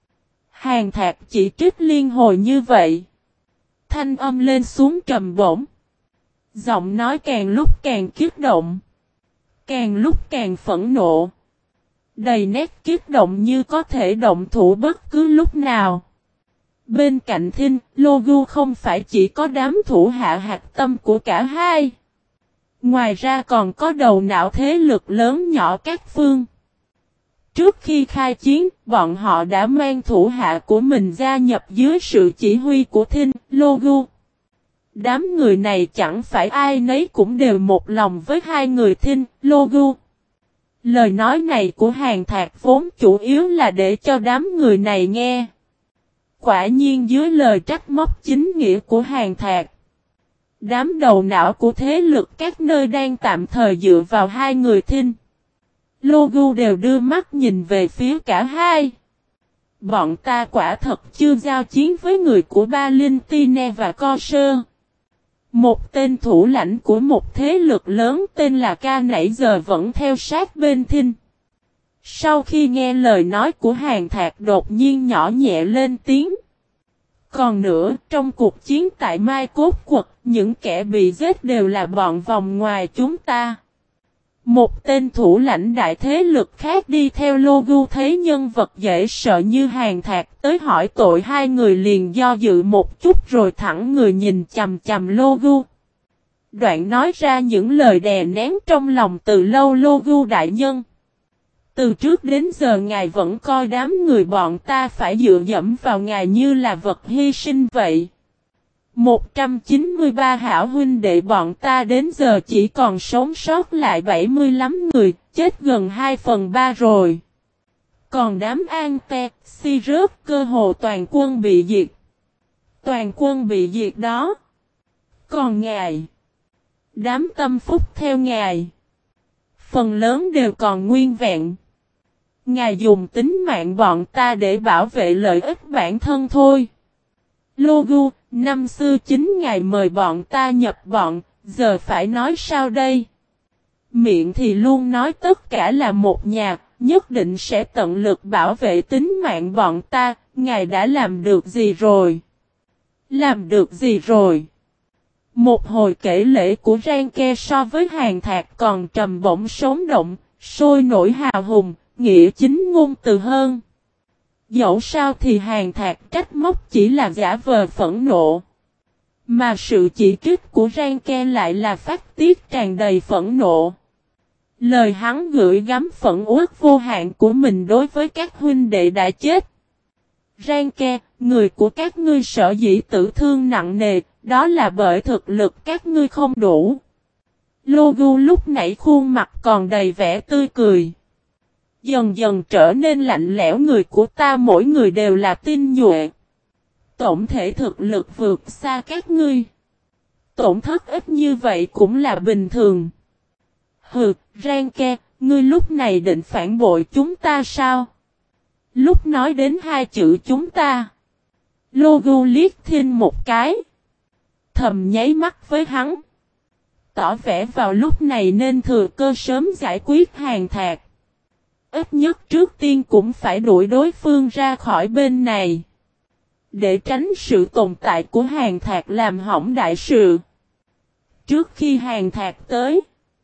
Hàn Thạc chỉ trích liên hồi như vậy. Thanh âm lên xuống trầm bổng. Giọng nói càng lúc càng kích động. Càng lúc càng phẫn nộ. Đầy nét kích động như có thể động thủ bất cứ lúc nào. Bên cạnh Thinh, Logu không phải chỉ có đám thủ hạ hạt tâm của cả hai. Ngoài ra còn có đầu não thế lực lớn nhỏ các phương. Trước khi khai chiến, bọn họ đã mang thủ hạ của mình gia nhập dưới sự chỉ huy của Thinh, Logu. Đám người này chẳng phải ai nấy cũng đều một lòng với hai người Thinh, Logu. Lời nói này của Hàn Thạc vốn chủ yếu là để cho đám người này nghe. Quả nhiên dưới lời trách móc chính nghĩa của Hàn Thạc, đám đầu não của thế lực các nơi đang tạm thời dựa vào hai người Thinh, Logu đều đưa mắt nhìn về phía cả hai. Bọn ta quả thật chưa giao chiến với người của Palestine và Co Sơ. Một tên thủ lãnh của một thế lực lớn tên là Ca nãy giờ vẫn theo sát bên Thinh. Sau khi nghe lời nói của Hàn Thạc đột nhiên nhỏ nhẹ lên tiếng. Còn nữa, trong cuộc chiến tại Mai Cốt Quật, những kẻ bị giết đều là bọn vòng ngoài chúng ta. Một tên thủ lãnh đại thế lực khác đi theo Logu thấy nhân vật dễ sợ như Hàn Thạc tới hỏi tội, hai người liền do dự một chút rồi thẳng người nhìn chằm chằm Logu. Đoạn nói ra những lời đè nén trong lòng từ lâu. Logu đại nhân, từ trước đến giờ ngài vẫn coi đám người bọn ta phải dựa dẫm vào ngài như là vật hy sinh vậy. 193 hảo huynh đệ bọn ta đến giờ chỉ còn sống sót lại 75 người, chết gần 2/3 rồi. Còn đám Ante, Sirius cơ hồ toàn quân bị diệt. Toàn quân bị diệt đó. Còn ngài, đám tâm phúc theo ngài, phần lớn đều còn nguyên vẹn. Ngài dùng tính mạng bọn ta để bảo vệ lợi ích bản thân thôi. Logu, năm xưa chính ngài mời bọn ta nhập bọn, giờ phải nói sao đây? Miệng thì luôn nói tất cả là một nhà, nhất định sẽ tận lực bảo vệ tính mạng bọn ta, ngài đã làm được gì rồi? Làm được gì rồi? Một hồi kể lễ của Ranke so với Hàn Thạc còn trầm bổng sống động, sôi nổi hào hùng, nghĩa chính ngôn từ hơn. Dẫu sao thì Hàn Thạc trách móc chỉ là giả vờ phẫn nộ. Mà sự chỉ trích của Ranke lại là phát tiết tràn đầy phẫn nộ. Lời hắn gửi gắm phẫn uất vô hạn của mình đối với các huynh đệ đã chết. Ranke, người của các ngươi sở dĩ tử thương nặng nề, đó là bởi thực lực các ngươi không đủ. Logu lúc nãy khuôn mặt còn đầy vẻ tươi cười. Dần dần trở nên lạnh lẽo, người của ta mỗi người đều là tinh nhuệ. Tổng thể thực lực vượt xa các ngươi. Tổn thất ít như vậy cũng là bình thường. Hừ, Ranke, ngươi lúc này định phản bội chúng ta sao? Lúc nói đến hai chữ chúng ta, Logu liếc Thinh một cái. Thầm nháy mắt với hắn. Tỏ vẻ vào lúc này nên thừa cơ sớm giải quyết Hàn Thạc. Ít nhất trước tiên cũng phải đuổi đối phương ra khỏi bên này. Để tránh sự tồn tại của Hàn Thạc làm hỏng đại sự. Trước khi Hàn Thạc tới,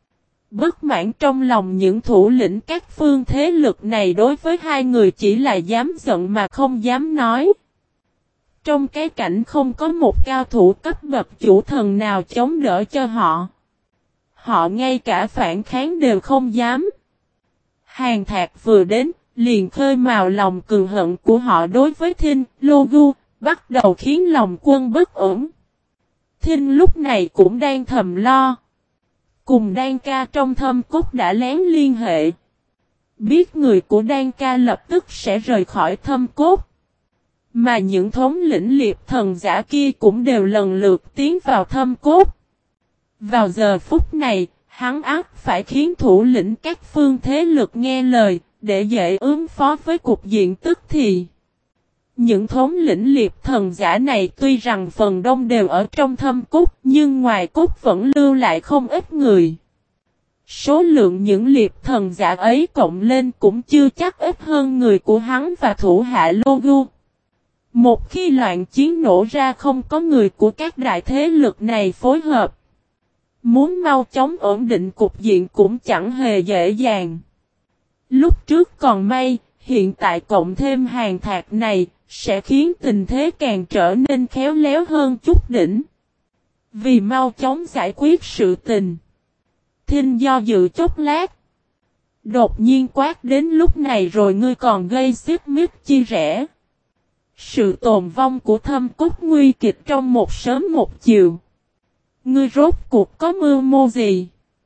bất mãn trong lòng những thủ lĩnh các phương thế lực này đối với hai người chỉ là dám giận mà không dám nói. Trong cái cảnh không có một cao thủ cấp bậc chủ thần nào chống đỡ cho họ. Họ ngay cả phản kháng đều không dám. Hàn Thạc vừa đến, liền khơi mào lòng cường hận của họ đối với Thinh, Logu, bắt đầu khiến lòng quân bất ổn. Thinh lúc này cũng đang thầm lo. Cùng Đan Ca trong thâm cốt đã lén liên hệ. Biết người của Đan Ca lập tức sẽ rời khỏi thâm cốt. Mà những thống lĩnh liệp thần giả kia cũng đều lần lượt tiến vào thâm cốt. Vào giờ phút này, hắn ắt phải khiến thủ lĩnh các phương thế lực nghe lời, để dễ ứng phó với cục diện tức thì. Những thống lĩnh liệp thần giả này tuy rằng phần đông đều ở trong thâm cốt, nhưng ngoài cốt vẫn lưu lại không ít người. Số lượng những liệp thần giả ấy cộng lên cũng chưa chắc ít hơn người của hắn và thủ hạ Logu. Một khi loạn chiến nổ ra không có người của các đại thế lực này phối hợp. Muốn mau chóng ổn định cục diện cũng chẳng hề dễ dàng. Lúc trước còn may, hiện tại cộng thêm Hàn Thạc này, sẽ khiến tình thế càng trở nên khéo léo hơn chút đỉnh. Vì mau chóng giải quyết sự tình. Thinh do dự chốc lát. Đột nhiên quát đến lúc này rồi ngươi còn gây xích mích chi rẻ. Sự tồn vong của thâm cốt nguy kịch trong một sớm một chiều. Ngươi rốt cuộc có mưu mô gì?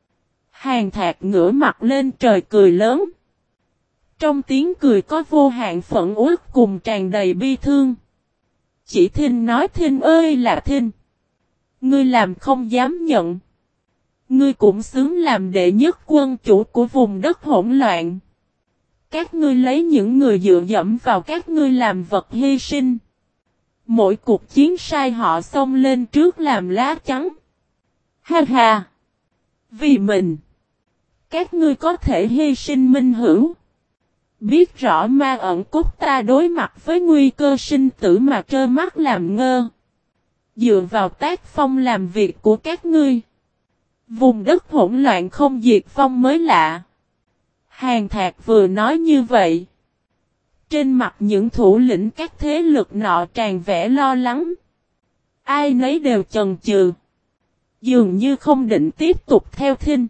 Hàn Thạc ngửa mặt lên trời cười lớn. Trong tiếng cười có vô hạn phẫn uất cùng tràn đầy bi thương. Chỉ Thinh nói Thinh ơi là Thinh. Ngươi làm không dám nhận. Ngươi cũng xứng làm đệ nhất quân chủ của vùng đất hỗn loạn. Các ngươi lấy những người dựa dẫm vào các ngươi làm vật hy sinh. Mỗi cuộc chiến sai họ xông lên trước làm lá chắn. Ha ha! Vì mình, các ngươi có thể hy sinh minh hữu. Biết rõ ma ẩn cốt ta đối mặt với nguy cơ sinh tử mà trơ mắt làm ngơ. Dựa vào tác phong làm việc của các ngươi, vùng đất hỗn loạn không diệt vong mới lạ. Hàn Thạc vừa nói như vậy. Trên mặt những thủ lĩnh các thế lực nọ tràn vẻ lo lắng. Ai nấy đều chần chừ. Dường như không định tiếp tục theo Thinh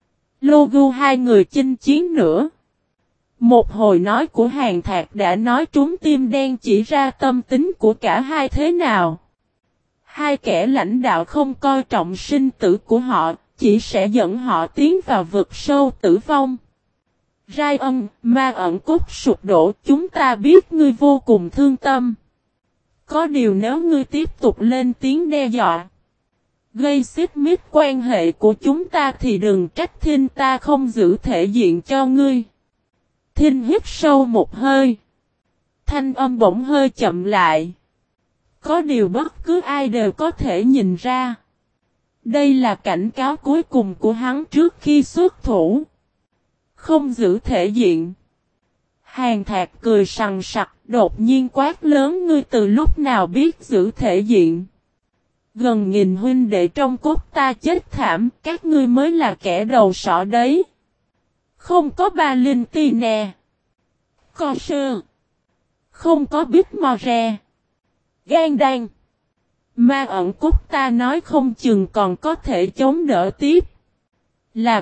Logu hai người chinh chiến nữa. Một hồi nói của Hàn Thạc đã nói trúng tim đen, chỉ ra tâm tính của cả hai thế nào. Hai kẻ lãnh đạo không coi trọng sinh tử của họ, chỉ sẽ dẫn họ tiến vào vực sâu tử vong. Rai Ân, ma ẩn cốt sụp đổ, chúng ta biết ngươi vô cùng thương tâm. Có điều nếu ngươi tiếp tục lên tiếng đe dọa, gây xích mích quan hệ của chúng ta thì đừng trách Thinh ta không giữ thể diện cho ngươi. Thinh hít sâu một hơi. Thanh âm bỗng hơi chậm lại. Có điều bất cứ ai đều có thể nhìn ra. Đây là cảnh cáo cuối cùng của hắn trước khi xuất thủ. Không giữ thể diện. Hàn Thạc cười sằng sặc, đột nhiên quát lớn, ngươi từ lúc nào biết giữ thể diện. Gần nghìn huynh đệ trong cốt ta chết thảm, các ngươi mới là kẻ đầu sỏ đấy. Không có ba linh ti nè. Co sơ. Không có biết mò rè. Gan đan. Ma ẩn cốt ta nói không chừng còn có thể chống đỡ tiếp. Là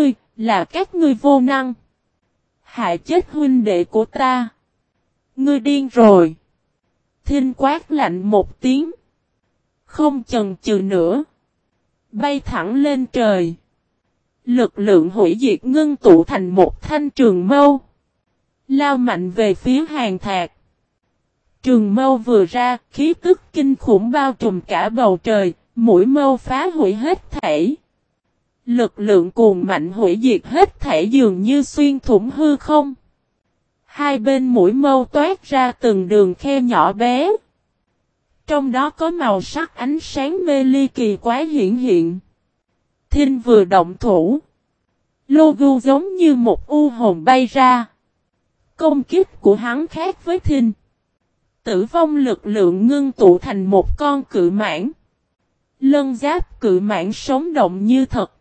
các ngươi vô năng. Hại chết huynh đệ của ta. Ngươi điên rồi. Thinh quát lạnh một tiếng. Không chần chừ nữa. Bay thẳng lên trời. Lực lượng hủy diệt ngưng tụ thành một thanh trường mâu. Lao mạnh về phía Hàn Thạc. Trường mâu vừa ra, khí tức kinh khủng bao trùm cả bầu trời, mũi mâu phá hủy hết thảy. Lực lượng cuồng mạnh hủy diệt hết thảy dường như xuyên thủng hư không. Hai bên mũi mâu toát ra từng đường khe nhỏ bé. Trong đó có màu sắc ánh sáng mê ly kỳ quái hiển hiện. Thinh vừa động thủ. Logu giống như một u hồn bay ra. Công kích của hắn khác với Thinh. Tử vong lực lượng ngưng tụ thành một con cự mãng. Lân giáp cự mãng sống động như thật.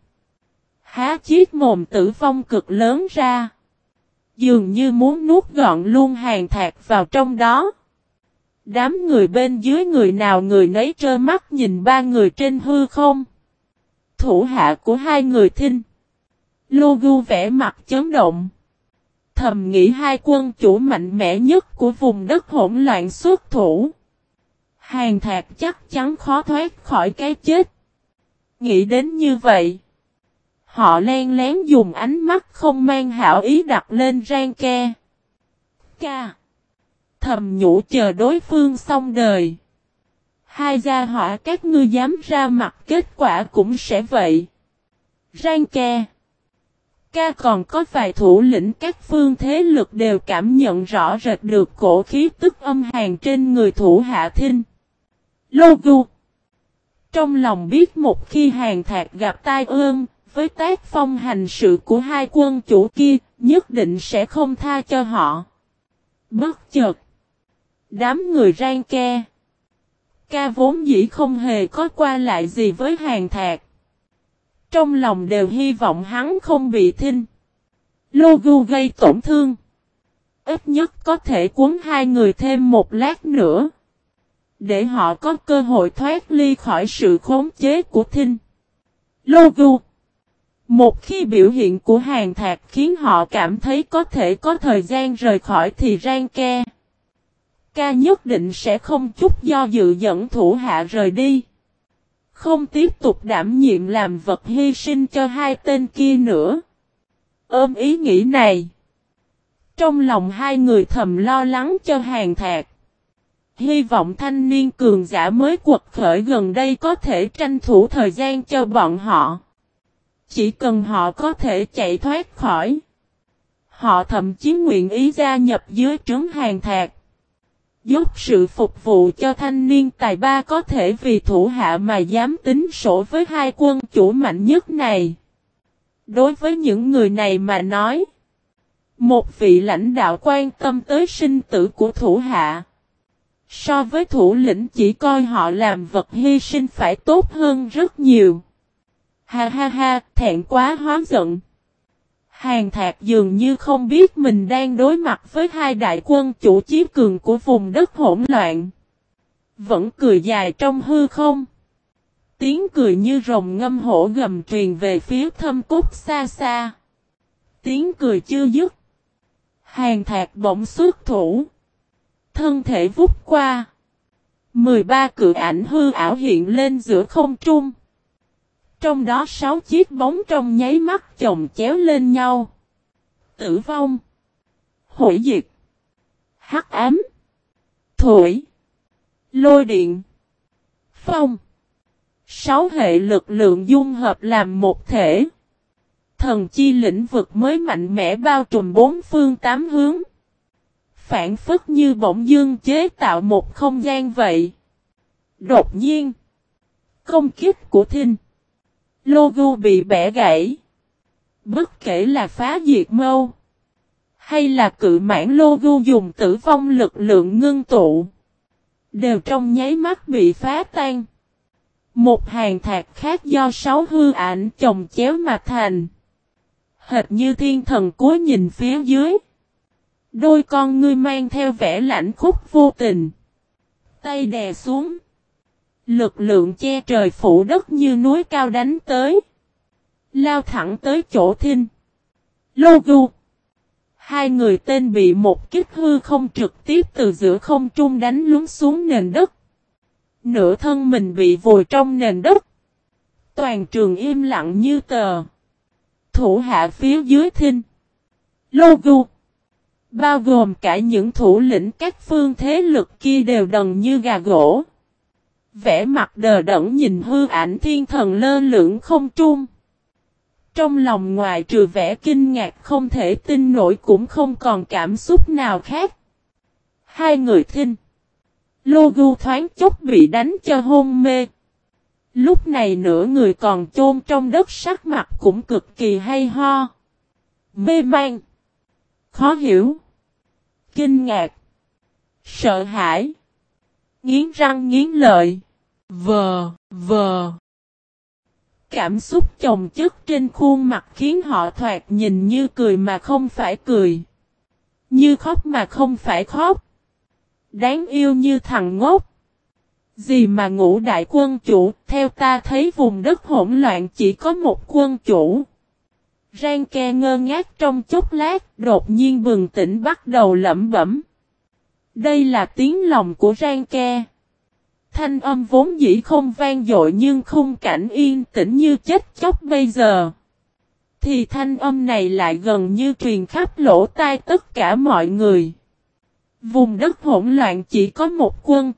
Há chiếc mồm tử vong cực lớn ra. Dường như muốn nuốt gọn luôn Hàn Thạc vào trong đó. Đám người bên dưới người nào người nấy trơ mắt nhìn ba người trên hư không. Thủ hạ của hai người Thinh Logu vẽ mặt chấn động. Thầm nghĩ hai quân chủ mạnh mẽ nhất của vùng đất hỗn loạn xuất thủ. Hàn Thạc chắc chắn khó thoát khỏi cái chết. Nghĩ đến như vậy, họ len lén dùng ánh mắt không mang hảo ý đặt lên rang ke. Ca. Thầm nhủ chờ đối phương xong đời. Hai gia hỏa các ngươi dám ra mặt kết quả cũng sẽ vậy. Rang ke. Ca còn có vài thủ lĩnh các phương thế lực đều cảm nhận rõ rệt được cổ khí tức âm hàn trên người thủ hạ Thinh Logu. Trong lòng biết một khi Hàn Thạc gặp tai ương, với tác phong hành sự của hai quân chủ kia, nhất định sẽ không tha cho họ. Bất chợt, đám người rang ke. Ca vốn dĩ không hề có qua lại gì với Hàn Thạc. Trong lòng đều hy vọng hắn không bị Thinh Logu gây tổn thương. Ít nhất có thể cuốn hai người thêm một lát nữa. Để họ có cơ hội thoát ly khỏi sự khống chế của Thinh Logu. Một khi biểu hiện của Hàn Thạc khiến họ cảm thấy có thể có thời gian rời khỏi thì rang ke. Ca nhất định sẽ không chút do dự dẫn thủ hạ rời đi. Không tiếp tục đảm nhiệm làm vật hy sinh cho hai tên kia nữa. Ôm ý nghĩ này, trong lòng hai người thầm lo lắng cho Hàn Thạc. Hy vọng thanh niên cường giả mới quật khởi gần đây có thể tranh thủ thời gian cho bọn họ. Chỉ cần họ có thể chạy thoát khỏi, Họ thậm chí nguyện ý gia nhập dưới trướng Hàn Thạc. Dốc sự phục vụ cho thanh niên tài ba có thể vì thủ hạ mà dám tính sổ với hai quân chủ mạnh nhất này. Đối với những người này mà nói, một vị lãnh đạo quan tâm tới sinh tử của thủ hạ, so với thủ lĩnh chỉ coi họ làm vật hy sinh phải tốt hơn rất nhiều. Ha ha ha, thẹn quá hóa giận. Hàn Thạc dường như không biết mình đang đối mặt với hai đại quân chủ chí cường của vùng đất hỗn loạn. Vẫn cười dài trong hư không. Tiếng cười như rồng ngâm hổ gầm truyền về phía thâm cốt xa xa. Tiếng cười chưa dứt. Hàn Thạc bỗng xuất thủ. Thân thể vút qua. 13 cự ảnh hư ảo hiện lên giữa không trung. Trong đó 6 chiếc bóng trong nháy mắt chồng chéo lên nhau. Tử vong. Hủy diệt. Hắc ám. Thổi. Lôi điện. Phong. 6 hệ lực lượng dung hợp làm một thể. Thần chi lĩnh vực mới mạnh mẽ bao trùm bốn phương tám hướng. Phản phất như bỗng dưng chế tạo một không gian vậy. Đột nhiên. Công kích của Thinh Logo bị bẻ gãy. Bất kể là phá diệt mâu. Hay là cự mãn Logo dùng tử vong lực lượng ngưng tụ. Đều trong nháy mắt bị phá tan. Một Hàn Thạc khác do 6 hư ảnh chồng chéo mà thành. Hệt như thiên thần cuối nhìn phía dưới. Đôi con ngươi mang theo vẻ lãnh khúc vô tình. Tay đè xuống. Lực lượng che trời phủ đất như núi cao đánh tới. Lao thẳng tới chỗ Thinh Logo. Hai người tên bị một kích hư không trực tiếp từ giữa không trung đánh lún xuống nền đất. Nửa thân mình bị vùi trong nền đất. Toàn trường im lặng như tờ. Thủ hạ phía dưới Thinh Logo, bao gồm cả những thủ lĩnh các phương thế lực kia đều đần như gà gỗ. Vẻ mặt đờ đẫn nhìn hư ảnh thiên thần lơ lửng không trung. Trong lòng ngoài trừ vẻ kinh ngạc không thể tin nổi cũng không còn cảm xúc nào khác. Hai người Thinh Logo thoáng chốc bị đánh cho hôn mê. Lúc này nửa người còn chôn trong đất, sắc mặt cũng cực kỳ hay ho. Mê man. Khó hiểu. Kinh ngạc. Sợ hãi. Nghiến răng nghiến lợi. Vờ. Cảm xúc chồng chất trên khuôn mặt khiến họ thoạt nhìn như cười mà không phải cười. Như khóc mà không phải khóc. Đáng yêu như thằng ngốc. Gì mà ngũ đại quân chủ, theo ta thấy vùng đất hỗn loạn chỉ có một quân chủ. Ranke ngơ ngác trong chốc lát, đột nhiên bừng tỉnh bắt đầu lẩm bẩm. Đây là tiếng lòng của Ranke. Thanh âm vốn dĩ không vang dội nhưng khung cảnh yên tĩnh như chết chóc bây giờ. Thì thanh âm này lại gần như truyền khắp lỗ tai tất cả mọi người. Vùng đất hỗn loạn chỉ có một quân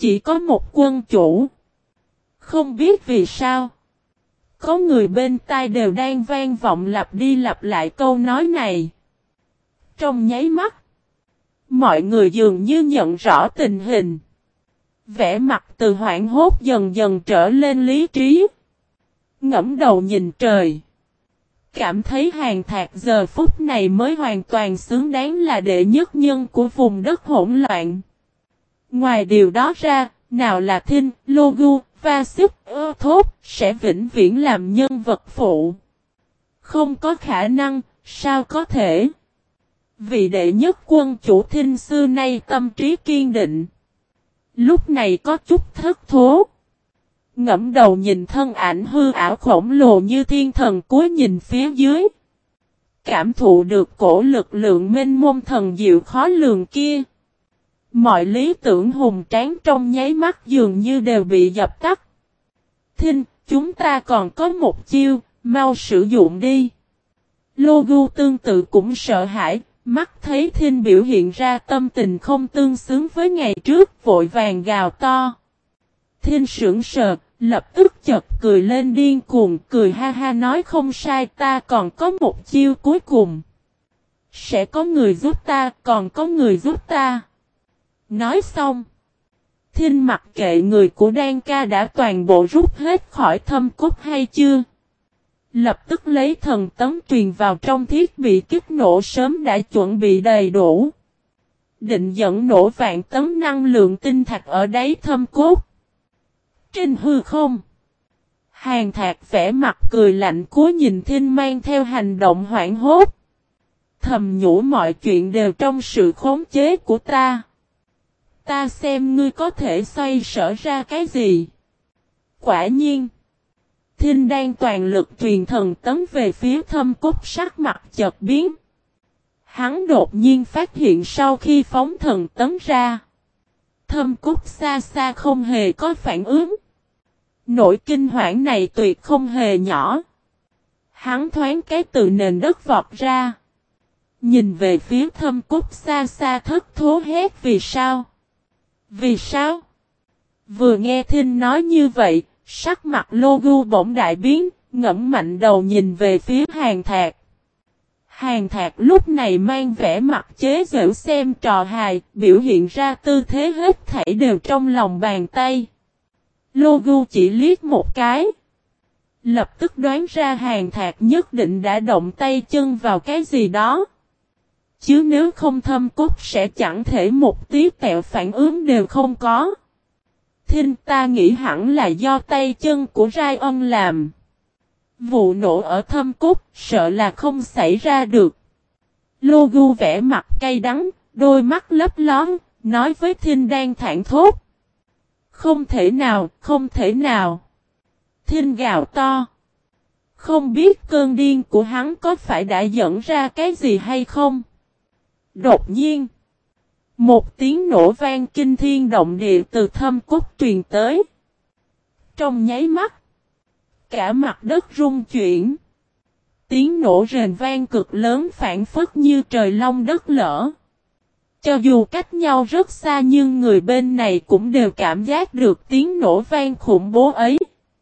chủ, Không biết vì sao. Có người bên tai đều đang vang vọng lặp đi lặp lại câu nói này. Trong nháy mắt, mọi người dường như nhận rõ tình hình. Vẻ mặt từ hoảng hốt dần dần trở lên lý trí. Ngẫm đầu nhìn trời. Cảm thấy Hàn Thạc giờ phút này mới hoàn toàn xứng đáng là đệ nhất nhân của vùng đất hỗn loạn. Ngoài điều đó ra, nào là Thinh Logo và Sức Thốt sẽ vĩnh viễn làm nhân vật phụ. Không có khả năng, sao có thể? Vị đệ nhất quân chủ Thinh xưa nay tâm trí kiên định. Lúc này có chút thất thố. Ngẫm đầu nhìn thân ảnh hư ảo khổng lồ như thiên thần cuối nhìn phía dưới. Cảm thụ được cổ lực lượng mênh mông thần diệu khó lường kia. Mọi lý tưởng hùng tráng trong nháy mắt dường như đều bị dập tắt. Thinh, chúng ta còn có một chiêu, mau sử dụng đi. Logo tương tự cũng sợ hãi, mắt thấy Thinh biểu hiện ra tâm tình không tương xứng với ngày trước, vội vàng gào to. Thinh sững sờ, lập tức chợt cười lên điên cuồng, cười ha ha nói không sai, ta còn có một chiêu cuối cùng. Sẽ có người giúp ta, còn có người giúp ta. Nói xong. Thinh mặc kệ người của Đan ca đã toàn bộ rút hết khỏi thâm cốt hay chưa. Lập tức lấy thần tấm truyền vào trong thiết bị kích nổ sớm đã chuẩn bị đầy đủ. Định dẫn nổ vạn tấn năng lượng tinh thạch ở đáy thâm cốt. Trên hư không. Hàn Thạc vẽ mặt cười lạnh cuối nhìn Thinh mang theo hành động hoảng hốt. Thầm nhủ mọi chuyện đều trong sự khống chế của ta. Ta xem ngươi có thể xoay sở ra cái gì. Quả nhiên. Thinh đang toàn lực truyền thần tấn về phía thâm cốt, sắc mặt chợt biến. Hắn đột nhiên phát hiện sau khi phóng thần tấn ra. Thâm cốt xa xa không hề có phản ứng. Nỗi kinh hoảng này tuyệt không hề nhỏ. Hắn thoáng cái từ nền đất vọt ra. Nhìn về phía thâm cốt xa xa thất thố hét vì sao? Vì sao? Vừa nghe Thinh nói như vậy, sắc mặt Logu bỗng đại biến, ngẫm mạnh đầu nhìn về phía Hàn Thạc. Hàn Thạc lúc này mang vẻ mặt chế giễu xem trò hài, biểu hiện ra tư thế hết thảy đều trong lòng bàn tay. Logu chỉ liếc một cái. Lập tức đoán ra Hàn Thạc nhất định đã động tay chân vào cái gì đó. Chứ nếu không thâm cốt sẽ chẳng thể một tí tẹo phản ứng đều không có. Thinh ta nghĩ hẳn là do tay chân của Ryan làm. Vụ nổ ở thâm cốt sợ là không xảy ra được. Logu vẽ mặt cay đắng, đôi mắt lấp lón, nói với Thinh đang thảng thốt. Không thể nào, không thể nào. Thinh gào to. Không biết cơn điên của hắn có phải đã dẫn ra cái gì hay không? Đột nhiên. Một tiếng nổ vang kinh thiên động địa từ thâm cốt truyền tới. Trong nháy mắt. Cả mặt đất rung chuyển. Tiếng nổ rền vang cực lớn phản phất như trời long đất lở. Cho dù cách nhau rất xa nhưng người bên này cũng đều cảm giác được tiếng nổ vang khủng bố ấy.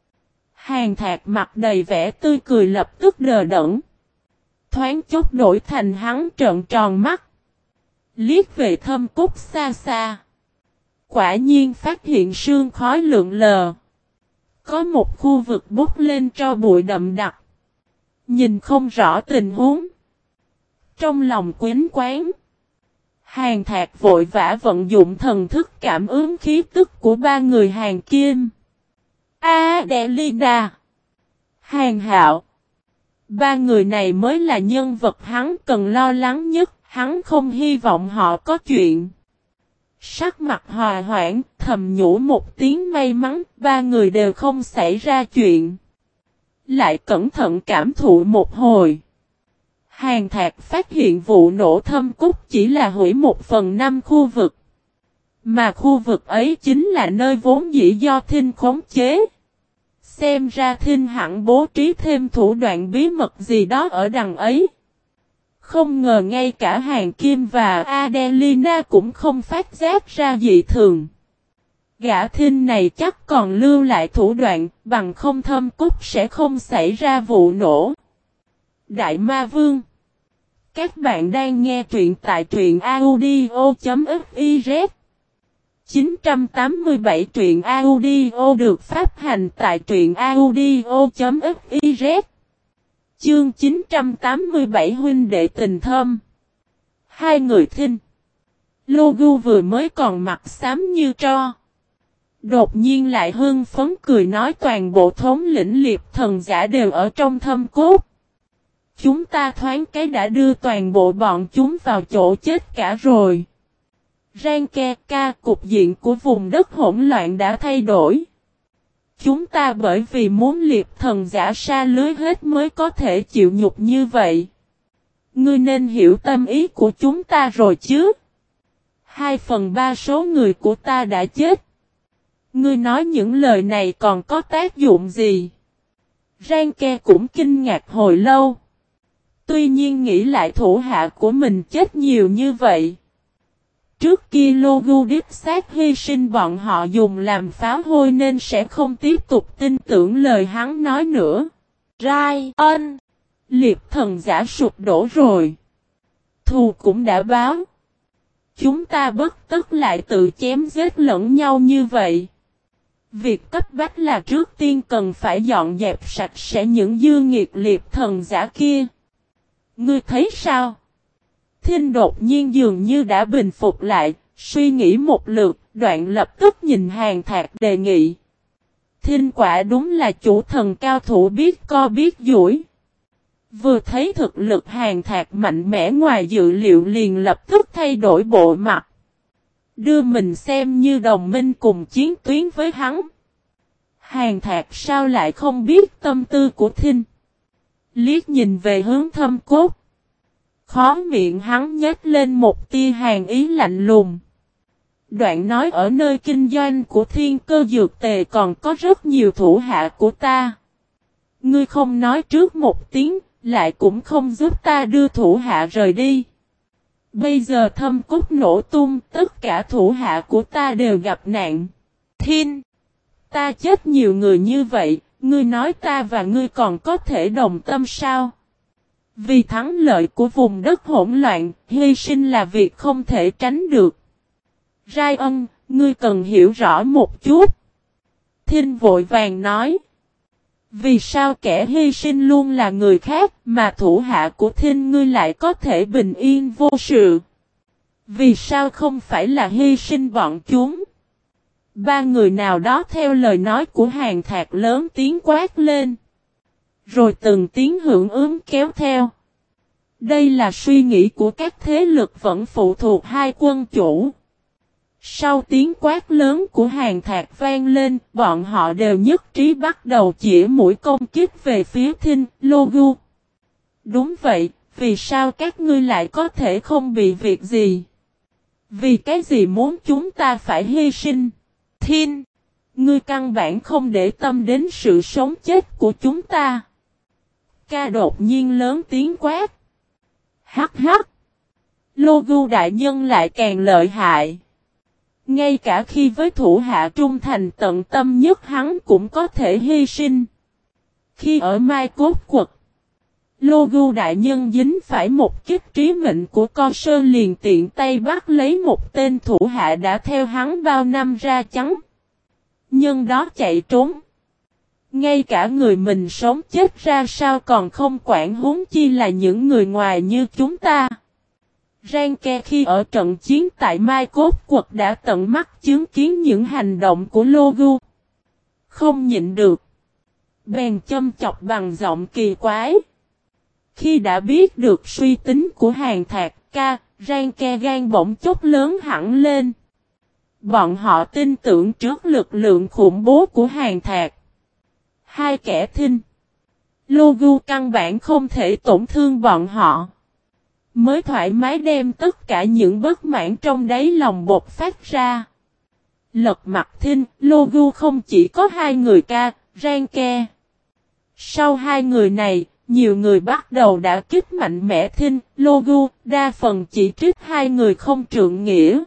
Hàn Thạc mặt đầy vẻ tươi cười lập tức đờ đẫn. Thoáng chốc đổi thành hắn trợn tròn mắt. Liếc về thâm cốt xa xa. Quả nhiên phát hiện sương khói lượn lờ. Có một khu vực bốc lên tro bụi đậm đặc. Nhìn không rõ tình huống. Trong lòng quýnh quán. Hàn Thạc vội vã vận dụng thần thức cảm ứng khí tức của ba người Hàn Kim. Adelina. Hàn Hạo. Ba người này mới là nhân vật hắn cần lo lắng nhất. Hắn không hy vọng họ có chuyện. Sắc mặt hòa hoãn, thầm nhủ một tiếng may mắn, ba người đều không xảy ra chuyện. Lại cẩn thận cảm thụ một hồi. Hàn Thạc phát hiện vụ nổ thâm cốt chỉ là hủy 1/5 khu vực. Mà khu vực ấy chính là nơi vốn dĩ do Thinh khống chế. Xem ra Thinh hẳn bố trí thêm thủ đoạn bí mật gì đó ở đằng ấy. Không ngờ ngay cả Hàn Kim và Adelina cũng không phát giác ra dị thường. Gã Thinh này chắc còn lưu lại thủ đoạn, bằng không thâm cốt sẽ không xảy ra vụ nổ. Đại Ma Vương. Các bạn đang nghe truyện tại truyện audio.fiz. 987 truyện audio được phát hành tại truyện audio.fiz. Chương 987 huynh đệ tình thâm. Hai người Thinh. Logu vừa mới còn mặt xám như tro. Đột nhiên lại hưng phấn cười nói toàn bộ thống lĩnh liệp thần giả đều ở trong thâm cốt. Chúng ta thoáng cái đã đưa toàn bộ bọn chúng vào chỗ chết cả rồi. Ranke cục diện của vùng đất hỗn loạn đã thay đổi. Chúng ta bởi vì muốn liệp thần giả sa lưới hết mới có thể chịu nhục như vậy. Ngươi nên hiểu tâm ý của chúng ta rồi chứ. 2/3 số người của ta đã chết. Ngươi nói những lời này còn có tác dụng gì? Ranke cũng kinh ngạc hồi lâu. Tuy nhiên nghĩ lại thủ hạ của mình chết nhiều như vậy. Trước kia Logu đích xác hy sinh bọn họ dùng làm pháo hôi nên sẽ không tiếp tục tin tưởng lời hắn nói nữa. Ryan, liệp thần giả sụp đổ rồi. thù cũng đã báo. Chúng ta bất tức lại tự chém giết lẫn nhau như vậy. Việc cấp bách là trước tiên cần phải dọn dẹp sạch sẽ những dư nghiệt liệt thần giả kia. Ngươi thấy sao? Thinh đột nhiên dường như đã bình phục lại, suy nghĩ một lượt, đoạn lập tức nhìn Hàn Thạc đề nghị. Thinh quả đúng là chủ thần cao thủ biết co biết duỗi. Vừa thấy thực lực Hàn Thạc mạnh mẽ ngoài dự liệu liền lập tức thay đổi bộ mặt. Đưa mình xem như đồng minh cùng chiến tuyến với hắn. Hàn Thạc sao lại không biết tâm tư của Thinh? Liếc nhìn về hướng Thâm Cốt. Khó miệng hắn nhếch lên một tia hàn ý lạnh lùng. Đoạn nói ở nơi kinh doanh của Thiên Cơ Dược Tề còn có rất nhiều thủ hạ của ta. Ngươi không nói trước một tiếng, lại cũng không giúp ta đưa thủ hạ rời đi. Bây giờ Thâm Cốt nổ tung, tất cả thủ hạ của ta đều gặp nạn. Thiên! Ta chết nhiều người như vậy, ngươi nói ta và ngươi còn có thể đồng tâm sao? Vì thắng lợi của vùng đất hỗn loạn, hy sinh là việc không thể tránh được. Rai Ân, ngươi cần hiểu rõ một chút. Thinh vội vàng nói. Vì sao kẻ hy sinh luôn là người khác, mà thủ hạ của Thinh ngươi lại có thể bình yên vô sự? Vì sao không phải là hy sinh bọn chúng? Ba người nào đó theo lời nói của Hàn Thạc lớn tiếng quát lên. Rồi từng tiếng hưởng ứng kéo theo. Đây là suy nghĩ của các thế lực vẫn phụ thuộc hai quân chủ. Sau tiếng quát lớn của Hàn Thạc vang lên, bọn họ đều nhất trí bắt đầu chĩa mũi công kích về phía Thinh, Logu. Đúng vậy, vì sao các ngươi lại có thể không bị việc gì? Vì cái gì muốn chúng ta phải hy sinh? Thinh, ngươi căn bản không để tâm đến sự sống chết của chúng ta. Ca đột nhiên lớn tiếng quát. Hắc hắc. Logu đại nhân lại càng lợi hại. Ngay cả khi với thủ hạ trung thành tận tâm nhất hắn cũng có thể hy sinh. Khi ở Mai Cốt Quật, Logu đại nhân dính phải một kích trí mệnh của Co Sơn liền tiện tay bắt lấy một tên thủ hạ đã theo hắn bao năm ra chắn. Nhưng đó chạy trốn. Ngay cả người mình sống chết ra sao còn không quản, huống chi là những người ngoài như chúng ta. Ranke khi ở trận chiến tại Mai Cốt Quật đã tận mắt chứng kiến những hành động của Logu. Không nhịn được. Bèn châm chọc bằng giọng kỳ quái. Khi đã biết được suy tính của Hàn Thạc ca, Ranke gan bỗng chốc lớn hẳn lên. Bọn họ tin tưởng trước lực lượng khủng bố của Hàn Thạc. Hai kẻ Thinh, Logu căn bản không thể tổn thương bọn họ. Mới thoải mái đem tất cả những bất mãn trong đáy lòng bộc phát ra. Lật mặt Thinh, Logu không chỉ có hai người ca, Ranke. Sau hai người này, nhiều người bắt đầu đã kích mạnh mẽ Thinh, Logu, đa phần chỉ trích hai người không trượng nghĩa.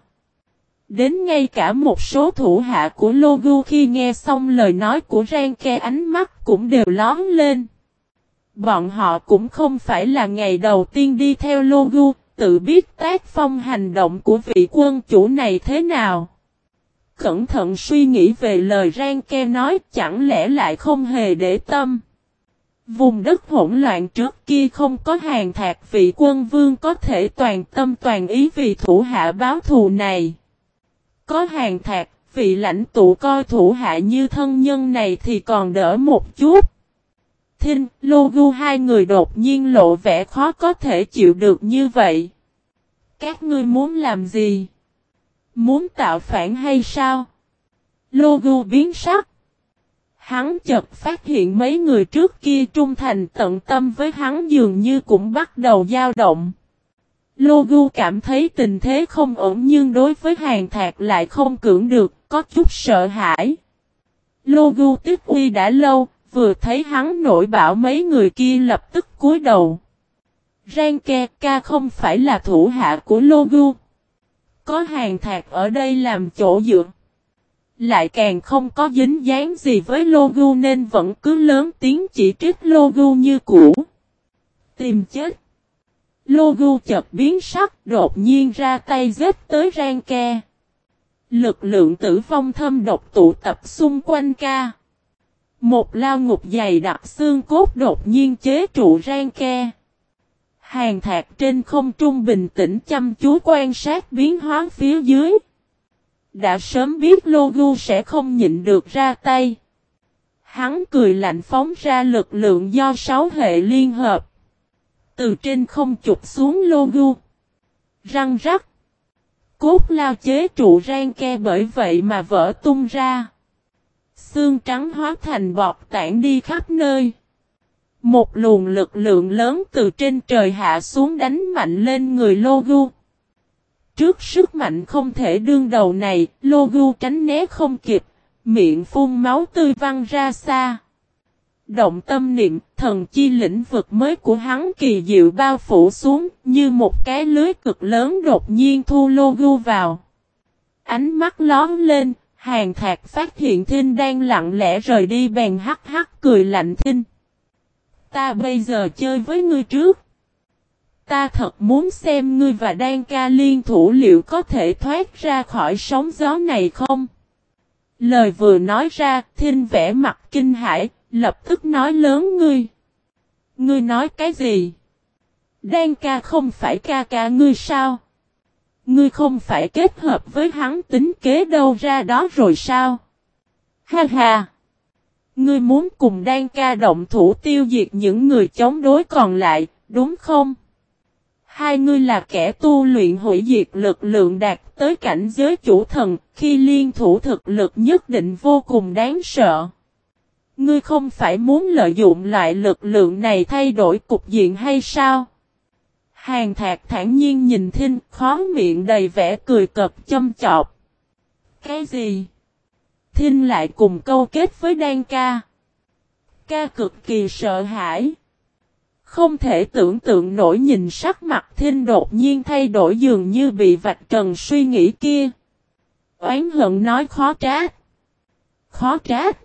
Đến ngay cả một số thủ hạ của Logu khi nghe xong lời nói của Ranke ánh mắt cũng đều lóm lên. Bọn họ cũng không phải là ngày đầu tiên đi theo Logu, tự biết tác phong hành động của vị quân chủ này thế nào. Cẩn thận suy nghĩ về lời Ranke nói, chẳng lẽ lại không hề để tâm. Vùng đất hỗn loạn trước kia không có Hàn Thạc vị quân vương có thể toàn tâm toàn ý vì thủ hạ báo thù này. Có Hàn Thạc, vị lãnh tụ coi thủ hạ như thân nhân này thì còn đỡ một chút. Thinh, Logu hai người đột nhiên lộ vẻ khó có thể chịu được như vậy. Các ngươi muốn làm gì? Muốn tạo phản hay sao? Logu biến sắc. Hắn chợt phát hiện mấy người trước kia trung thành tận tâm với hắn dường như cũng bắt đầu dao động. Logu cảm thấy tình thế không ổn nhưng đối với Hàn Thạc lại không cưỡng được, có chút sợ hãi. Logu tích uy đã lâu, vừa thấy hắn nổi bão mấy người kia lập tức cúi đầu. Ranke ca không phải là thủ hạ của Logu. Có Hàn Thạc ở đây làm chỗ dựa. Lại càng không có dính dáng gì với Logu nên vẫn cứ lớn tiếng chỉ trích Logu như cũ. Tìm chết. Logu chợt biến sắc, đột nhiên ra tay giết tới Ranke. Lực lượng tử vong thâm độc tụ tập xung quanh ca. Một lao ngục dày đặc xương cốt đột nhiên chế trụ Ranke. Hàn Thạc trên không trung bình tĩnh chăm chú quan sát biến hóa phía dưới. Đã sớm biết Logu sẽ không nhịn được ra tay. Hắn cười lạnh phóng ra lực lượng do 6 hệ liên hợp. Từ trên không chụp xuống Logu. Răng rắc. Cốt lao chế trụ Ranke bởi vậy mà vỡ tung ra. Xương trắng hóa thành bọt tản đi khắp nơi. Một luồng lực lượng lớn từ trên trời hạ xuống đánh mạnh lên người Logu. Trước sức mạnh không thể đương đầu này, Logu tránh né không kịp, miệng phun máu tươi văng ra xa. Động tâm niệm, thần chi lĩnh vực mới của hắn kỳ diệu bao phủ xuống, như một cái lưới cực lớn đột nhiên thu Logu vào. Ánh mắt lóm lên, Hàn Thạc phát hiện Thinh đang lặng lẽ rời đi bèn hắc hắc cười lạnh Thinh. Ta bây giờ chơi với ngươi trước. Ta thật muốn xem ngươi và Đan Ca liên thủ liệu có thể thoát ra khỏi sóng gió này không? Lời vừa nói ra, Thinh vẽ mặt kinh hãi, lập tức nói lớn ngươi. Ngươi nói cái gì? Đan Ca không phải ca ca ngươi sao? Ngươi không phải kết hợp với hắn tính kế đâu ra đó rồi sao? Ha ha! Ngươi muốn cùng Đan Ca động thủ tiêu diệt những người chống đối còn lại, đúng không? Hai ngươi là kẻ tu luyện hủy diệt lực lượng đạt tới cảnh giới chủ thần, khi liên thủ thực lực nhất định vô cùng đáng sợ. Ngươi không phải muốn lợi dụng loại lực lượng này thay đổi cục diện hay sao? Hàn Thạc thản nhiên nhìn Thinh, khóe miệng đầy vẻ cười cợt châm chọc. Cái gì? Thinh lại cùng câu kết với Đan Ca. Ca cực kỳ sợ hãi. Không thể tưởng tượng nổi nhìn sắc mặt Thinh đột nhiên thay đổi dường như bị vạch trần suy nghĩ kia. Oán hận nói khó trách. Khó trách.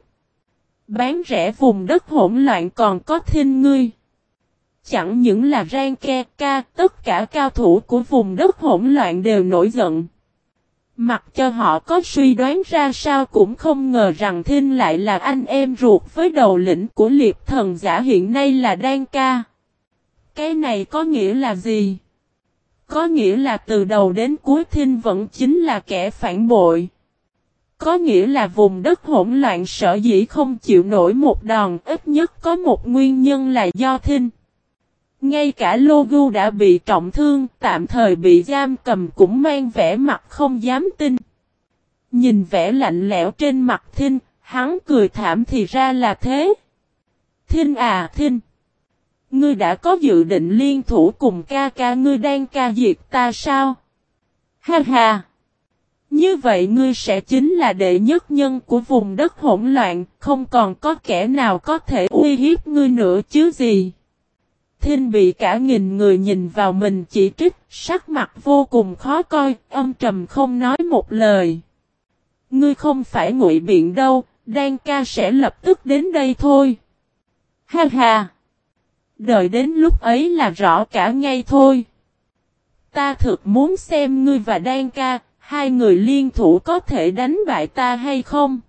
Bán rẻ vùng đất hỗn loạn còn có Thinh ngươi. Chẳng những là Ranke ca, tất cả cao thủ của vùng đất hỗn loạn đều nổi giận. Mặc cho họ có suy đoán ra sao cũng không ngờ rằng Thinh lại là anh em ruột với đầu lĩnh của liệp thần giả hiện nay là Đan Ca. Cái này có nghĩa là gì? Có nghĩa là từ đầu đến cuối Thinh vẫn chính là kẻ phản bội. Có nghĩa là vùng đất hỗn loạn sở dĩ không chịu nổi một đòn, ít nhất có một nguyên nhân là do Thinh. Ngay cả Logu đã bị trọng thương, tạm thời bị giam cầm cũng mang vẻ mặt không dám tin. Nhìn vẻ lạnh lẽo trên mặt Thinh, hắn cười thảm thì ra là thế. Thinh à Thinh! Ngươi đã có dự định liên thủ cùng ca ca ngươi đang ca diệt ta sao? Ha ha! Như vậy ngươi sẽ chính là đệ nhất nhân của vùng đất hỗn loạn, không còn có kẻ nào có thể uy hiếp ngươi nữa chứ gì. Thinh bị cả nghìn người nhìn vào mình chỉ trích, sắc mặt vô cùng khó coi, âm trầm không nói một lời. Ngươi không phải ngụy biện đâu, Đan Ca sẽ lập tức đến đây thôi. Ha ha! Đợi đến lúc ấy là rõ cả ngay thôi. Ta thực muốn xem ngươi và Đan Ca, hai người liên thủ có thể đánh bại ta hay không?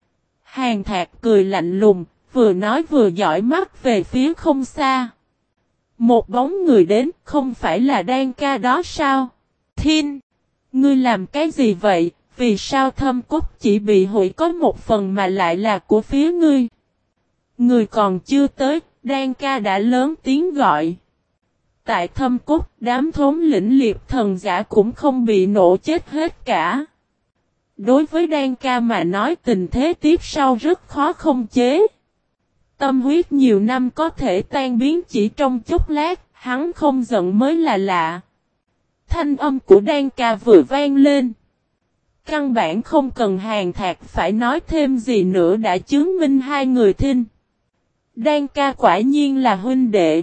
Hàn Thạc cười lạnh lùng, vừa nói vừa dõi mắt về phía không xa. Một bóng người đến, không phải là Đan Ca đó sao? Thin! Ngươi làm cái gì vậy? Vì sao thâm cốt chỉ bị hủy có một phần mà lại là của phía ngươi? Người còn chưa tới, Đan Ca đã lớn tiếng gọi. Tại thâm cốt, đám thống lĩnh liệp thần giả cũng không bị nổ chết hết cả. Đối với Đan Ca mà nói tình thế tiếp sau rất khó không chế. Tâm huyết nhiều năm có thể tan biến chỉ trong chốc lát, hắn không giận mới là lạ. Thanh âm của Đan Ca vừa vang lên. Căn bản không cần Hàn Thạc phải nói thêm gì nữa đã chứng minh hai người Thinh. Đan Ca quả nhiên là huynh đệ.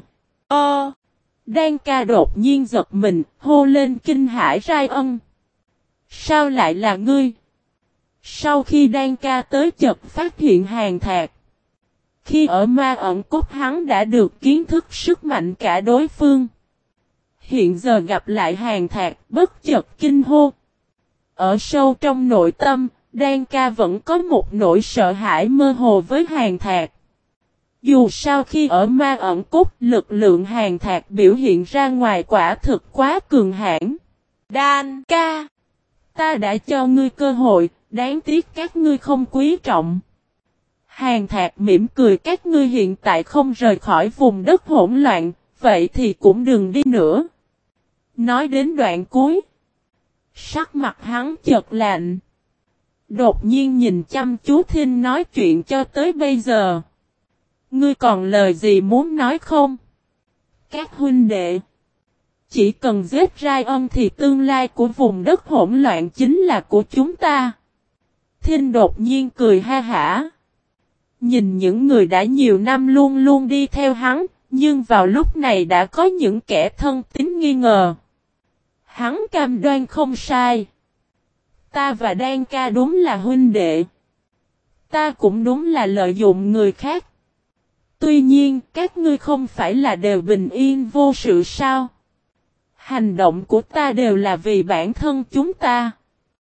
Đan Ca đột nhiên giật mình, hô lên kinh hãi Rai Ân. Sao lại là ngươi? Sau khi Đan Ca tới chợt phát hiện Hàn Thạc. Khi ở ma ẩn cốt hắn đã được kiến thức sức mạnh cả đối phương. Hiện giờ gặp lại Hàn Thạc bất chợt kinh hô. Ở sâu trong nội tâm, Đan ca vẫn có một nỗi sợ hãi mơ hồ với Hàn Thạc. Dù sao khi ở ma ẩn cốt, lực lượng Hàn Thạc biểu hiện ra ngoài quả thực quá cường hãn. Đan ca, ta đã cho ngươi cơ hội, đáng tiếc các ngươi không quý trọng. Hàn Thạc mỉm cười, các ngươi hiện tại không rời khỏi vùng đất hỗn loạn, vậy thì cũng đừng đi nữa. Nói đến đoạn cuối, sắc mặt hắn chợt lạnh. Đột nhiên nhìn chăm chú Thinh nói chuyện cho tới bây giờ. Ngươi còn lời gì muốn nói không? Các huynh đệ, chỉ cần giết Ryan thì tương lai của vùng đất hỗn loạn chính là của chúng ta. Thinh đột nhiên cười ha hả. Nhìn những người đã nhiều năm luôn luôn đi theo hắn, nhưng vào lúc này đã có những kẻ thân tín nghi ngờ. Hắn cam đoan không sai. Ta và Đan ca đúng là huynh đệ. Ta cũng đúng là lợi dụng người khác. Tuy nhiên, các ngươi không phải là đều bình yên vô sự sao? Hành động của ta đều là vì bản thân chúng ta.